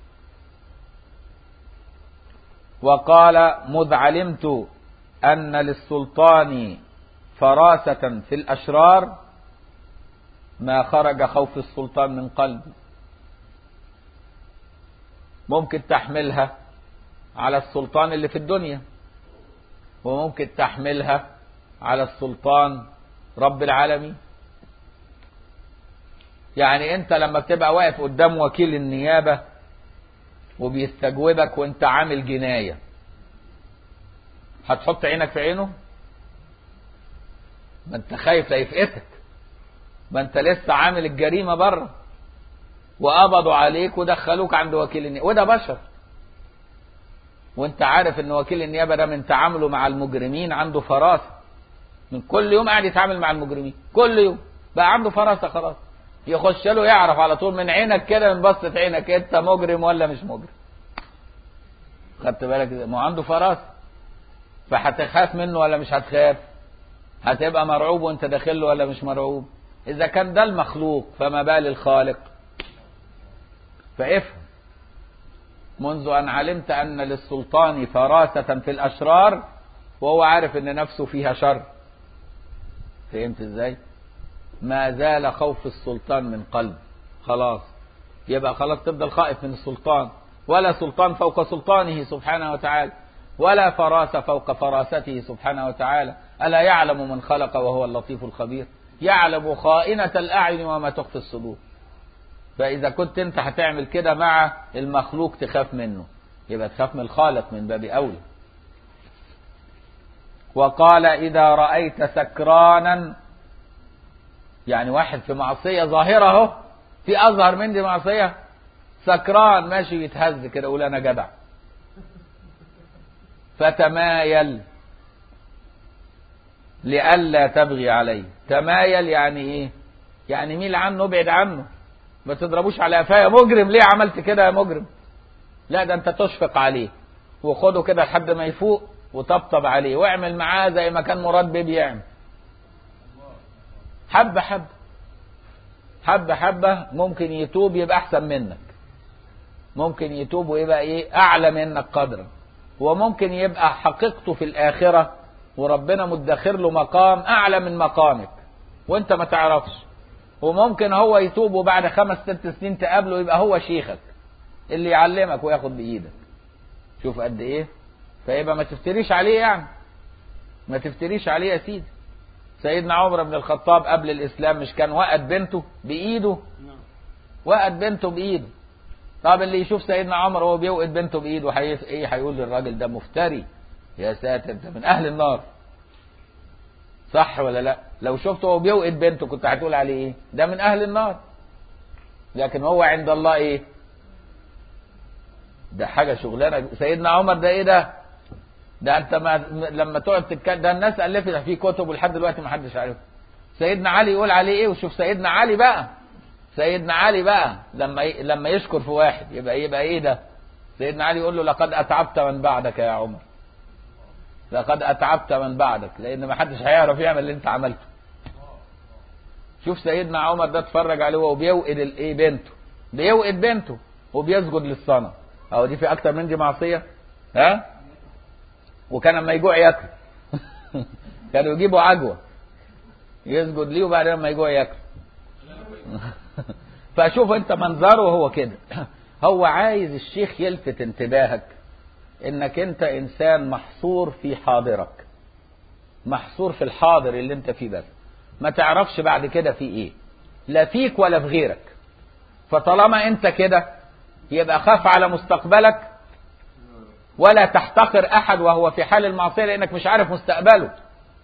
A: وقال مذ علمت أن للسلطان فراسة في الأشرار ما خرج خوف السلطان من قلبي. ممكن تحملها على السلطان اللي في الدنيا، وممكن تحملها على السلطان رب العالمين. يعني انت لما بتبقى واقف قدام وكيل النيابة وبيستجوبك وانت عامل جناية، هتحط عينك في عينه؟ ما انت خايف لا يفقتك، ما انت لسه عامل الجريمة بره وقبضوا عليك ودخلوك عند وكيل النيابة، وده بشر. وانت عارف ان وكيل النيابة ده من تعامله مع المجرمين عنده فراسة، من كل يوم قاعد يتعامل مع المجرمين، كل يوم بقى عنده فراسة خلاص. يخش له يعرف على طول من عينك كده، من بصة عينك، انت مجرم ولا مش مجرم. خدت بالك؟ ما عنده فراسة. فهتخاف منه ولا مش هتخاف؟ هتبقى مرعوب وانت داخل له ولا مش مرعوب؟ اذا كان ده المخلوق فما بال الخالق. فافهم، منذ ان علمت ان للسلطان فراسة في الاشرار، وهو عارف ان نفسه فيها شر. فهمت ازاي؟ ما زال خوف السلطان من قلب. خلاص، يبقى خلاص تفضل خائف من السلطان. ولا سلطان فوق سلطانه سبحانه وتعالى، ولا فراسة فوق فراسته سبحانه وتعالى. ألا يعلم من خلق وهو اللطيف الخبير؟ يعلم خائنة الأعين وما تخفي الصدور. فإذا كنت أنت هتعمل كده مع المخلوق تخاف منه، يبقى تخاف من الخالق من باب أولى. وقال إذا رأيت سكرانا، يعني واحد في معصية ظاهرة اهو، في أظهر من دي معصية، سكران ماشي يتهز كده، يقول أنا جدع، فتمايل لئلا تبغي عليه. تمايل يعني ايه؟ يعني ميل عنه، ابعد عنه، ما تضربوش على قفاه يا مجرم، ليه عملت كده يا مجرم؟ لا، ده انت تشفق عليه وخده كده لحد ما يفوق وطبطب عليه واعمل معاه زي ما كان مراد بيه بيعمل، حبة حبة حبة حبة. ممكن يتوب يبقى احسن منك، ممكن يتوب ويبقى ايه؟ اعلى منك قدرا، وممكن يبقى حقيقته في الاخرة وربنا مدخر له مقام اعلى من مقامك وانت ما تعرفش. وممكن هو يتوب وبعد 5-6 سنين تقابله يبقى هو شيخك اللي يعلمك وياخد بايدك. شوف قد ايه. فيبقى ما تفتريش عليه، يعني ما تفتريش عليه يا سيدي. سيدنا عمر بن الخطاب قبل الاسلام مش كان وقت بنته بايده؟ وقت بنته بايده. طب اللي يشوف سيدنا عمر وهو بيوقت بنته بايده ايه هيقول للراجل ده مفتري، يا ساتر ده من اهل النار، صح ولا لا؟ لو شفته وهو بيوقت بنته كنت هتقول عليه ايه؟ ده من اهل النار. لكن هو عند الله ايه؟ ده حاجة شغلانة. سيدنا عمر ده ايه ده؟ ده انت ما لما تقعد تتكلم، ده الناس الفت فيه كتب ولحد دلوقتي ما حدش عارفها. سيدنا علي يقول عليه ايه؟ وشوف سيدنا علي بقى، سيدنا علي بقى لما يشكر في واحد يبقى ايه ده؟ سيدنا علي يقول له لقد اتعبت من بعدك يا عمر، لقد اتعبت من بعدك، لان ما حدش هيعرف يعمل اللي انت عملته. شوف سيدنا عمر ده اتفرج عليه وهو بيوقد الايه بنته، بيوقد بنته وبيسجد للصنم، اهو دي في اكتر من دي معصيه؟ ها؟ وكان لما يجوع ياكل كانوا يجيبوا عجوه يسجد ليه وبعدين لما يجوع ياكل فشوف انت منظره هو كده. هو عايز الشيخ يلفت انتباهك انك انت انسان محصور في حاضرك، محصور في الحاضر اللي انت فيه بس، ما تعرفش بعد كده في ايه، لا فيك ولا في غيرك. فطالما انت كده يبقى خاف على مستقبلك، ولا تحتقر احد وهو في حال المعصية لانك مش عارف مستقبله.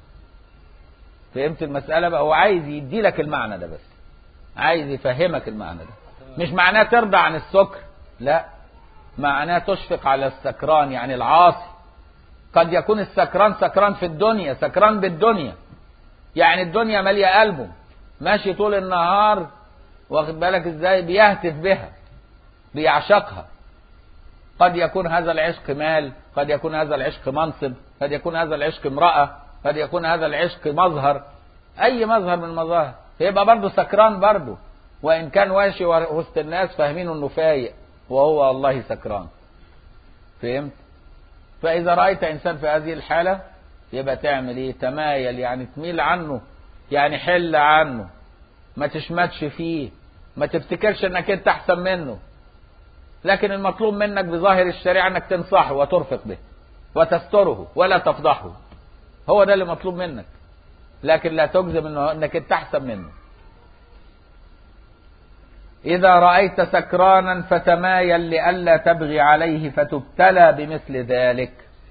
A: فهمت المسألة بقى؟ هو عايز يدي لك المعنى ده بس، عايز يفهمك المعنى ده. مش معناه ترضى عن السكر، لا، معناه تشفق على السكران يعني العاصي. قد يكون السكران سكران في الدنيا، سكران بالدنيا، يعني الدنيا مالية قلبه، ماشي طول النهار واخد بالك ازاي، بيهتف بها، بيعشقها. قد يكون هذا العشق مال، قد يكون هذا العشق منصب، قد يكون هذا العشق امرأة، قد يكون هذا العشق مظهر، اي مظهر من المظاهر، يبقى برضه سكران برضه، وان كان واشي وسط الناس فاهمين انه فايق وهو والله سكران. فهمت؟ فاذا رأيت انسان في هذه الحالة يبقى تعمل ايه؟ تمايل، يعني تميل عنه، يعني حل عنه، ما تشمتش فيه، ما تفتكرش انك انت احسن منه، لكن المطلوب منك بظاهر الشريعة انك تنصحه وترفق به وتستره ولا تفضحه، هو ده اللي مطلوب منك، لكن لا تجزم انك انت احسن منه. اذا رأيت سكرانا فتمايل لئلا تبغي عليه فتبتلى بمثل ذلك.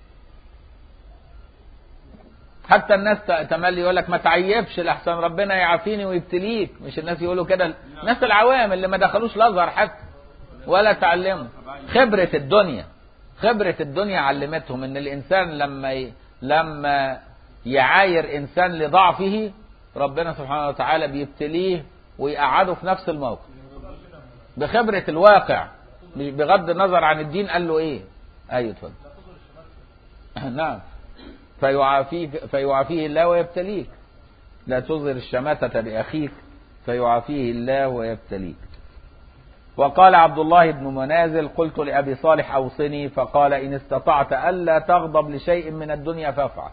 A: حتى الناس تملي يقول لك ما تعيبش لحسن ربنا يعافيني ويبتليك، مش الناس يقولوا كده؟ الناس العوام اللي ما دخلوش الازهر حتى ولا تعلموا، خبرة الدنيا، خبرة الدنيا علمتهم ان الانسان لما يعاير انسان لضعفه ربنا سبحانه وتعالى بيبتليه ويقعده في نفس الموقف بخبرة الواقع، مش بغض النظر عن الدين. قال له ايه؟ ايوه اتفضل. نعم، فيعافيه الله ويبتليك. لا تظهر الشماتة لأخيك فيعافيه الله ويبتليك. وقال عبد الله بن منازل قلت لأبي صالح أوصني، فقال إن استطعت ألا تغضب لشيء من الدنيا فافعل.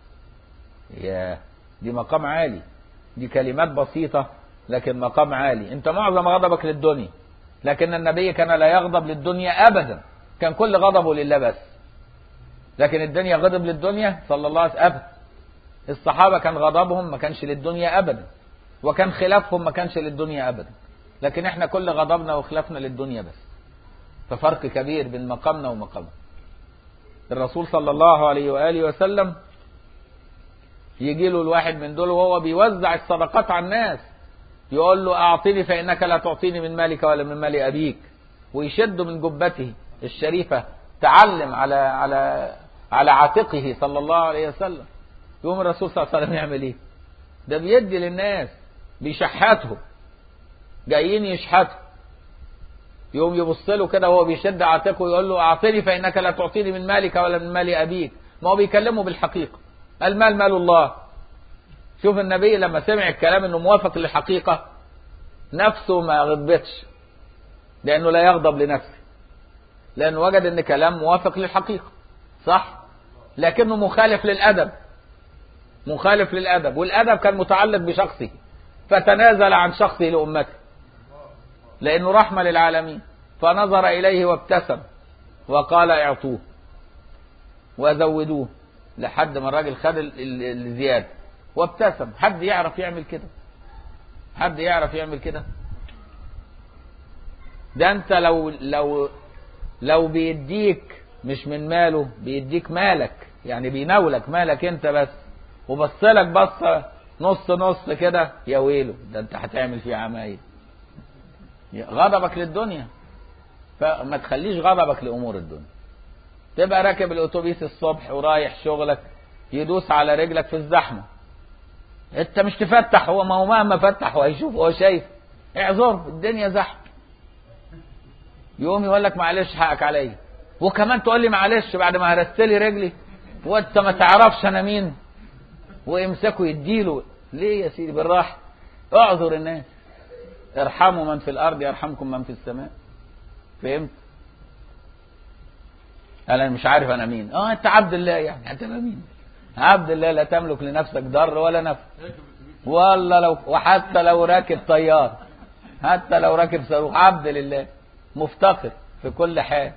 A: يا دي مقام عالي، دي كلمات بسيطة لكن مقام عالي. انت معظم غضبك للدنيا، لكن النبي كان لا يغضب للدنيا أبدا، كان كل غضبه لله بس، لكن الدنيا غضب للدنيا صلى الله عليه وسلم أبدا. الصحابة كان غضبهم ما كانش للدنيا أبدا، وكان خلافهم ما كانش للدنيا أبدا، لكن احنا كل غضبنا وخلافنا للدنيا بس. ففرق كبير بين مقامنا ومقامه. الرسول صلى الله عليه وآله وسلم يجي له الواحد من دول وهو بيوزع الصدقات على الناس، يقول له أعطني فإنك لا تعطيني من مالك ولا من مال أبيك، ويشد من جبته الشريفة تعلم على عاتقه صلى الله عليه وسلم. يقوم الرسول صلى الله عليه وسلم يعمل ايه؟ ده بيدي للناس، بيشحتهم، جايين يشحتوا، يقوم يبص له كده وهو بيشد عاتقه ويقول له أعطني فإنك لا تعطيني من مالك ولا من مال أبيك. ما هو بيكلمه بالحقيقة، المال مال الله. شوف النبي لما سمع الكلام انه موافق للحقيقة نفسه ما غضبتش، لأنه لا يغضب لنفسه، لأنه وجد ان كلام موافق للحقيقة صح، لكنه مخالف للأدب، مخالف للأدب، والأدب كان متعلق بشخصه، فتنازل عن شخصه لأمته لأنه رحمة للعالمين، فنظر إليه وابتسم وقال اعطوه وزودوه لحد ما الراجل خد الزيادة وابتسم. حد يعرف يعمل كده؟ حد يعرف يعمل كده؟ ده انت لو بيديك مش من ماله، بيديك مالك، يعني بيناولك مالك انت بس، وبصلك بصة نص نص كده، يا ويله ده انت هتعمل فيه عمايل. غضبك للدنيا، فما تخليش غضبك لأمور الدنيا. تبقى راكب الأتوبيس الصبح ورايح شغلك، يدوس على رجلك في الزحمة، انت مش تفتح، هو ما هو مهما فتح وهيشوف هو شايف، اعذر الدنيا زحمة. يقوم يقول لك معلش حقك عليا، وكمان تقول لي معلش بعد ما هرست لي رجلي، وانت ما تعرفش انا مين، ويمسكوا يديله. ليه يا سيدي؟ بالراحة، اعذر الناس، ارحموا من في الارض يرحمكم من في السماء. فهمت؟ انا مش عارف انا مين. انت عبد الله، يعني هتبقى مين؟ عبد الله لا تملك لنفسك ضر ولا نفع، والله لو وحتى لو راكب طيار، حتى لو راكب صاروخ، عبد لله مفتقر في كل حال.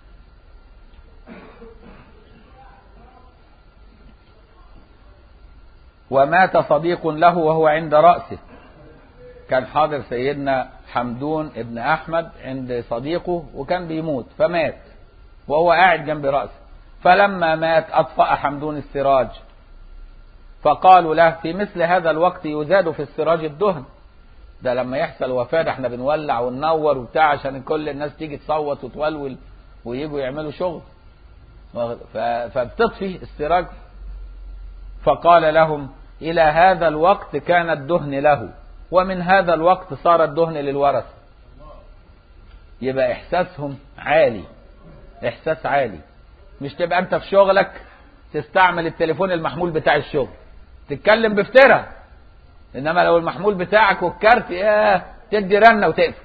A: ومات صديق له وهو عند رأسه. كان حاضر سيدنا حمدون ابن أحمد عند صديقه وكان بيموت، فمات وهو قاعد جنب رأسه. فلما مات أطفأ حمدون السراج، فقالوا له في مثل هذا الوقت يزاد في السراج الدهن. ده لما يحصل وفاة ده احنا بنولع وننور وبتاع عشان كل الناس تيجي تصوت وتولول ويجوا يعملوا شغل، فبتطفي السراج. فقال لهم إلى هذا الوقت كان الدهن له، ومن هذا الوقت صار الدهن للورث. يبقى إحساسهم عالي، إحساس عالي. مش تبقى أنت في شغلك تستعمل التليفون المحمول بتاع الشغل تتكلم بفترة، إنما لو المحمول بتاعك والكارت تدي رنة وتقفل.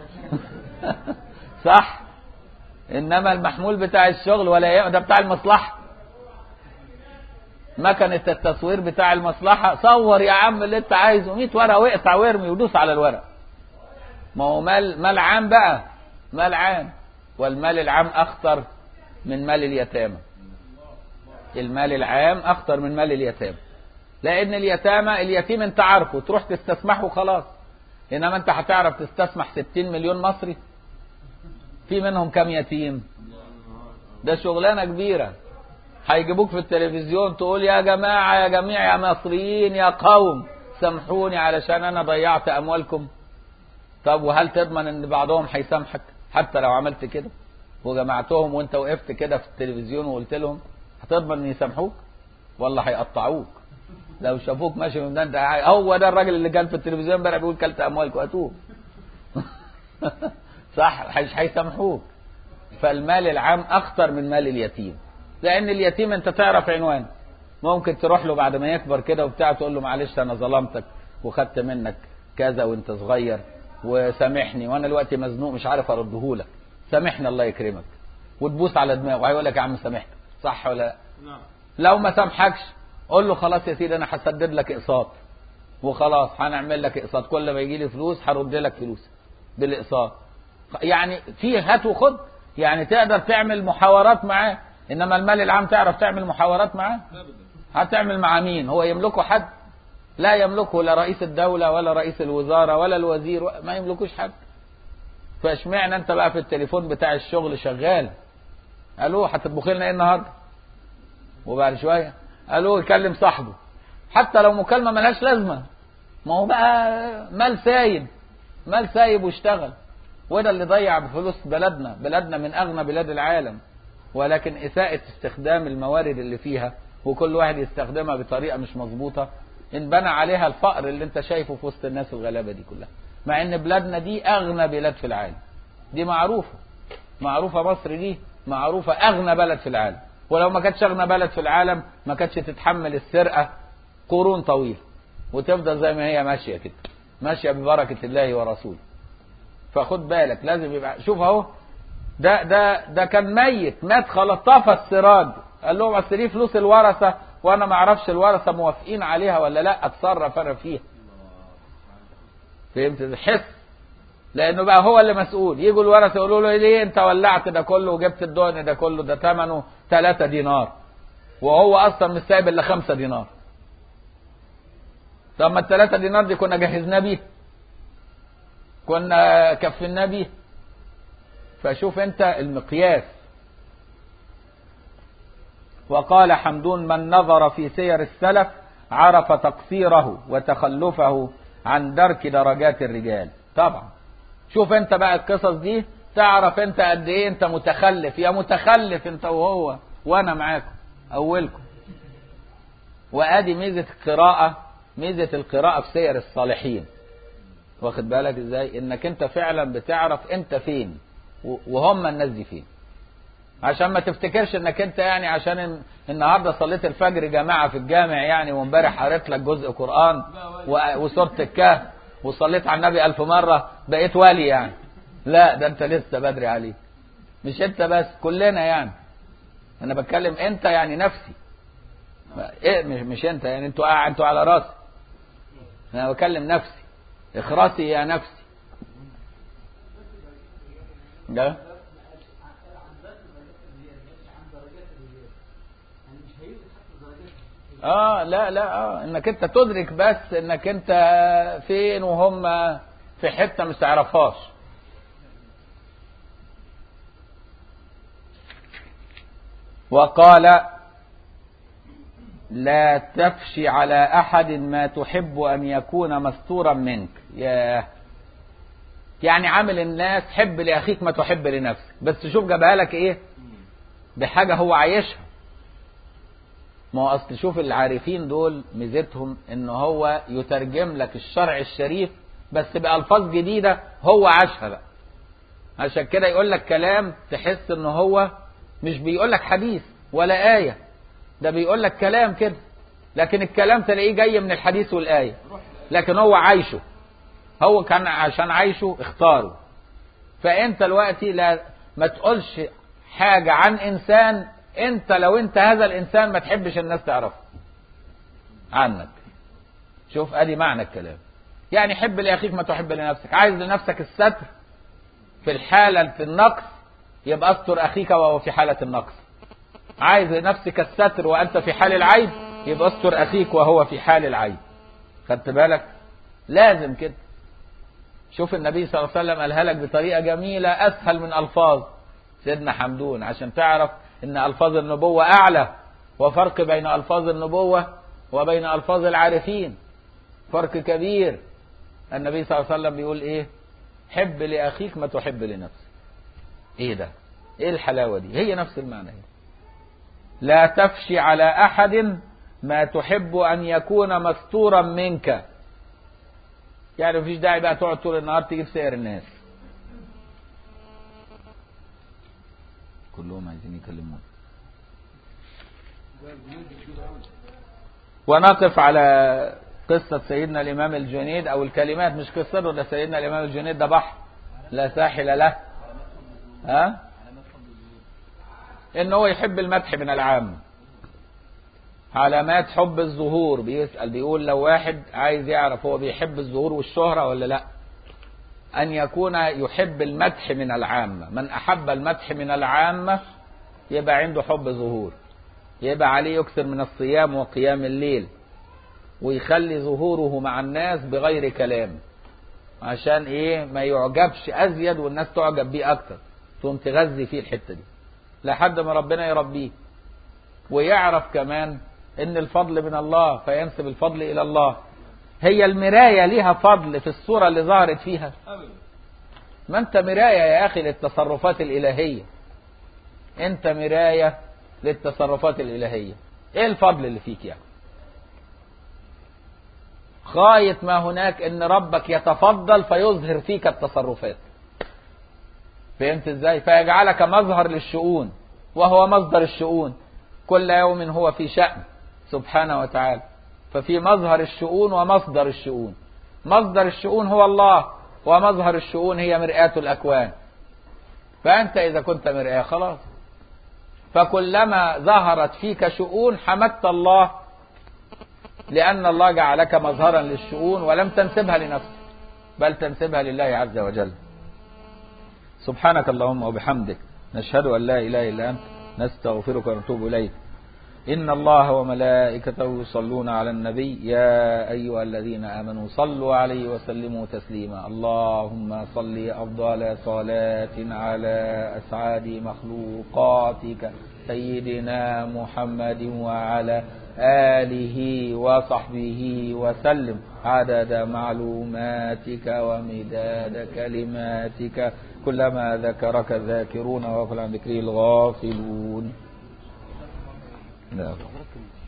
A: صح؟ إنما المحمول بتاع الشغل ولا ده بتاع المصلحة، مكنة التصوير بتاع المصلحة، صور يا عم اللي انت عايزه 100 ورقة واقطع وارمي ودوس على الورق. ما هو مال عام بقى، مال عام، والمال العام أخطر من مال اليتامى. المال العام أخطر من مال اليتامى، لأن اليتيم انت عارفه تروح تستسمحه خلاص، إنما انت هتعرف تستسمح 60 مليون مصري؟ في منهم كم يتيم؟ ده شغلانة كبيرة. هيجيبوك في التلفزيون تقول يا جماعة يا جميع يا مصريين يا قوم سامحوني علشان أنا ضيعت أموالكم. طب وهل تضمن ان بعضهم هيسامحك حتى لو عملت كده وجمعتهم وانت وقفت كده في التلفزيون وقلت لهم؟ هتضمن ان يسامحوك؟ والله هيقطعوك لو شافوك ماشي من ده. انت هو ده الراجل اللي كان في التلفزيون امبارح بيقول كلت اموالكم هاتوه. صح، مش هيسامحوك. فالمال العام اخطر من مال اليتيم، لان اليتيم انت تعرف عنوانه، ممكن تروح له بعد ما يكبر كده وبتاع تقول له معلش انا ظلمتك وخدت منك كذا وانت صغير وسامحني وانا دلوقتي مزنوق مش عارف اردهولك، سامحني الله يكرمك، وتبوس على دماغه وهيقول لك يا عم سامحتك. صح ولا لا؟ نعم. لو ما سامحكش قول له خلاص يا سيدي انا هسدد لك اقساط وخلاص، هنعمل لك اقساط، كل ما يجي لي فلوس هرد لك فلوس بالاقساط. يعني في هات وخد، يعني تقدر تعمل محاورات معاه. انما المال العام تعرف تعمل محاورات معاه؟ هتعمل مع مين؟ هو يملكه حد؟ لا يملكه لا رئيس الدولة ولا رئيس الوزارة ولا الوزير، ما يملكوش حد. فاشمعنى انت بقى في التليفون بتاع الشغل شغال؟ الو هتطبخي لنا ايه النهارده؟ وبعد شويه الو يكلم صاحبه، حتى لو مكالمه ملهاش لازمه. ما هو بقى مال سايب، مال سايب واشتغل. وده اللي ضيع بفلوس بلدنا من اغنى بلاد العالم. ولكن اساءة استخدام الموارد اللي فيها وكل واحد يستخدمها بطريقه مش مظبوطه انبنى عليها الفقر اللي انت شايفه في وسط الناس الغلابه دي كلها، مع ان بلادنا دي اغنى بلاد في العالم. دي معروفه مصر دي معروفه اغنى بلد في العالم. ولو ما كانتش اغنى بلد في العالم ما كانتش تتحمل السرقه قرون طويله وتفضل زي ما هي ماشيه كده، ماشيه ببركه الله ورسوله. فخد بالك لازم يبقى. شوف اهو ده كان مات خلاص، طفى السراج. قال لهم اصل دي فلوس الورثه وانا ما اعرفش الورثه موافقين عليها ولا لا، اتصرف انا فيها. فهمت؟ حس، لانه بقى هو اللي مسؤول. يجوا الورثه يقولوا له ليه انت ولعت ده كله وجبت الدهن ده كله؟ ده ثمنه 3 دينار وهو اصلا مش سايب الا 5 دينار. طب ما ال3 دينار دي كنا جهزنا بيه، كنا كفلنا بيه. فشوف انت المقياس. وقال حمدون من نظر في سير السلف عرف تقصيره وتخلفه عن درك درجات الرجال. طبعا شوف انت بقى القصص دي تعرف انت قد ايه انت متخلف، يا متخلف انت وهو وانا معاكم اولكم. وادي ميزة القراءة، ميزة القراءة في سير الصالحين، واخد بالك ازاي؟ انك انت فعلا بتعرف انت فين وهم الناس دي فين، عشان ما تفتكرش انك انت يعني عشان النهارده صليت الفجر جماعة في الجامع يعني وامبارح قريت لك جزء قرآن وسورة الكهف وصليت على النبي 1000 مرة بقيت ولي يعني. لا، ده انت لسه بدري عليك. مش انت بس، كلنا يعني. انا بتكلم انت يعني نفسي، ايه مش انت يعني، انتوا على راسي. انا بكلم نفسي، اخرسي يا نفسي. ده لا انك انت تدرك بس انك انت فين وهم في حتة مش تعرفهاش. وقال لا تفشي على احد ما تحب ان يكون مستورا منك. يعني عامل الناس حب لاخيك ما تحب لنفسك، بس شوف جابها لك ايه بحاجة هو عايشها. ما هو اصل شوف العارفين دول ميزتهم ان هو يترجم لك الشرع الشريف بس بألفاظ جديدة هو عاشها بقى. عشان كده يقول لك كلام تحس ان هو مش بيقول لك حديث ولا آية، ده بيقول لك كلام كده، لكن الكلام تلاقيه جاي من الحديث والآية، لكن هو عايشه، هو كان عشان عايشه اختاره. فانت دلوقتي لا ما تقولش حاجة عن انسان انت لو انت هذا الانسان ما تحبش الناس تعرفه عنك. شوف ادي معنى الكلام. يعني حب لاخيك ما تحب لنفسك. عايز لنفسك الستر في الحالة النقص، يبقى استر اخيك وهو في حالة النقص. عايز لنفسك الستر وانت في حال العيب، يبقى استر اخيك وهو في حال العيب. خدت بالك؟ لازم كده. شوف النبي صلى الله عليه وسلم قالها لك بطريقة جميلة اسهل من الفاظ سيدنا حمدون، عشان تعرف ان الفاظ النبوة اعلى، وفرق بين الفاظ النبوة وبين الفاظ العارفين فرق كبير. النبي صلى الله عليه وسلم بيقول ايه؟ حب لاخيك ما تحب لنفسك. ايه ده؟ ايه الحلاوة دي؟ هي نفس المعنى هي. لا تفشي على احد ما تحب ان يكون مستورا منك. يعني مفيش داعي بقى تقعد طول النهار تجيب سير الناس، كلهم عايزين يكلمون. ونقف على قصة سيدنا الإمام الجنيد، أو الكلمات مش قصته، ده سيدنا الإمام الجنيد ده بحر لا ساحل له. إن هو يحب المدح من العام. علامات حب الظهور، بيسأل بيقول لو واحد عايز يعرف هو بيحب الظهور والشهرة ولا لا، أن يكون يحب المدح من العامة. من أحب المدح من العامة يبقى عنده حب ظهور، يبقى عليه يكثر من الصيام وقيام الليل، ويخلي ظهوره مع الناس بغير كلام، عشان ايه؟ ما يعجبش ازيد والناس تعجب بيه اكتر، تقوم تغذي فيه الحتة دي لحد ما ربنا يربيه. ويعرف كمان ان الفضل من الله فينسب الفضل الى الله. هي المراية ليها فضل في الصورة اللي ظهرت فيها؟ ما انت مراية يا اخي للتصرفات الالهية، انت مراية للتصرفات الالهية. ايه الفضل اللي فيك يعني؟ غاية ما هناك ان ربك يتفضل فيظهر فيك التصرفات. فهمت ازاي؟ فيجعلك مظهر للشؤون وهو مصدر الشؤون. كل يوم هو في شأن سبحانه وتعالى. ففي مظهر الشؤون ومصدر الشؤون. مصدر الشؤون هو الله، ومظهر الشؤون هي مرآة الأكوان. فأنت إذا كنت مرآة خلاص، فكلما ظهرت فيك شؤون حمدت الله، لأن الله جعلك مظهرا للشؤون ولم تنسبها لنفسك بل تنسبها لله عز وجل. سبحانك اللهم وبحمدك، نشهد أن لا إله إلا أنت، نستغفرك ونتوب إليك. إن الله وملائكته يصلون على النبي يا أيها الذين آمنوا صلوا عليه وسلموا تسليما. اللهم صل أفضل صلاة على أسعد مخلوقاتك سيدنا محمد وعلى آله وصحبه وسلم عدد معلوماتك ومداد كلماتك كلما ذكرك الذاكرون وغفل عن ذكره الغافلون. لا.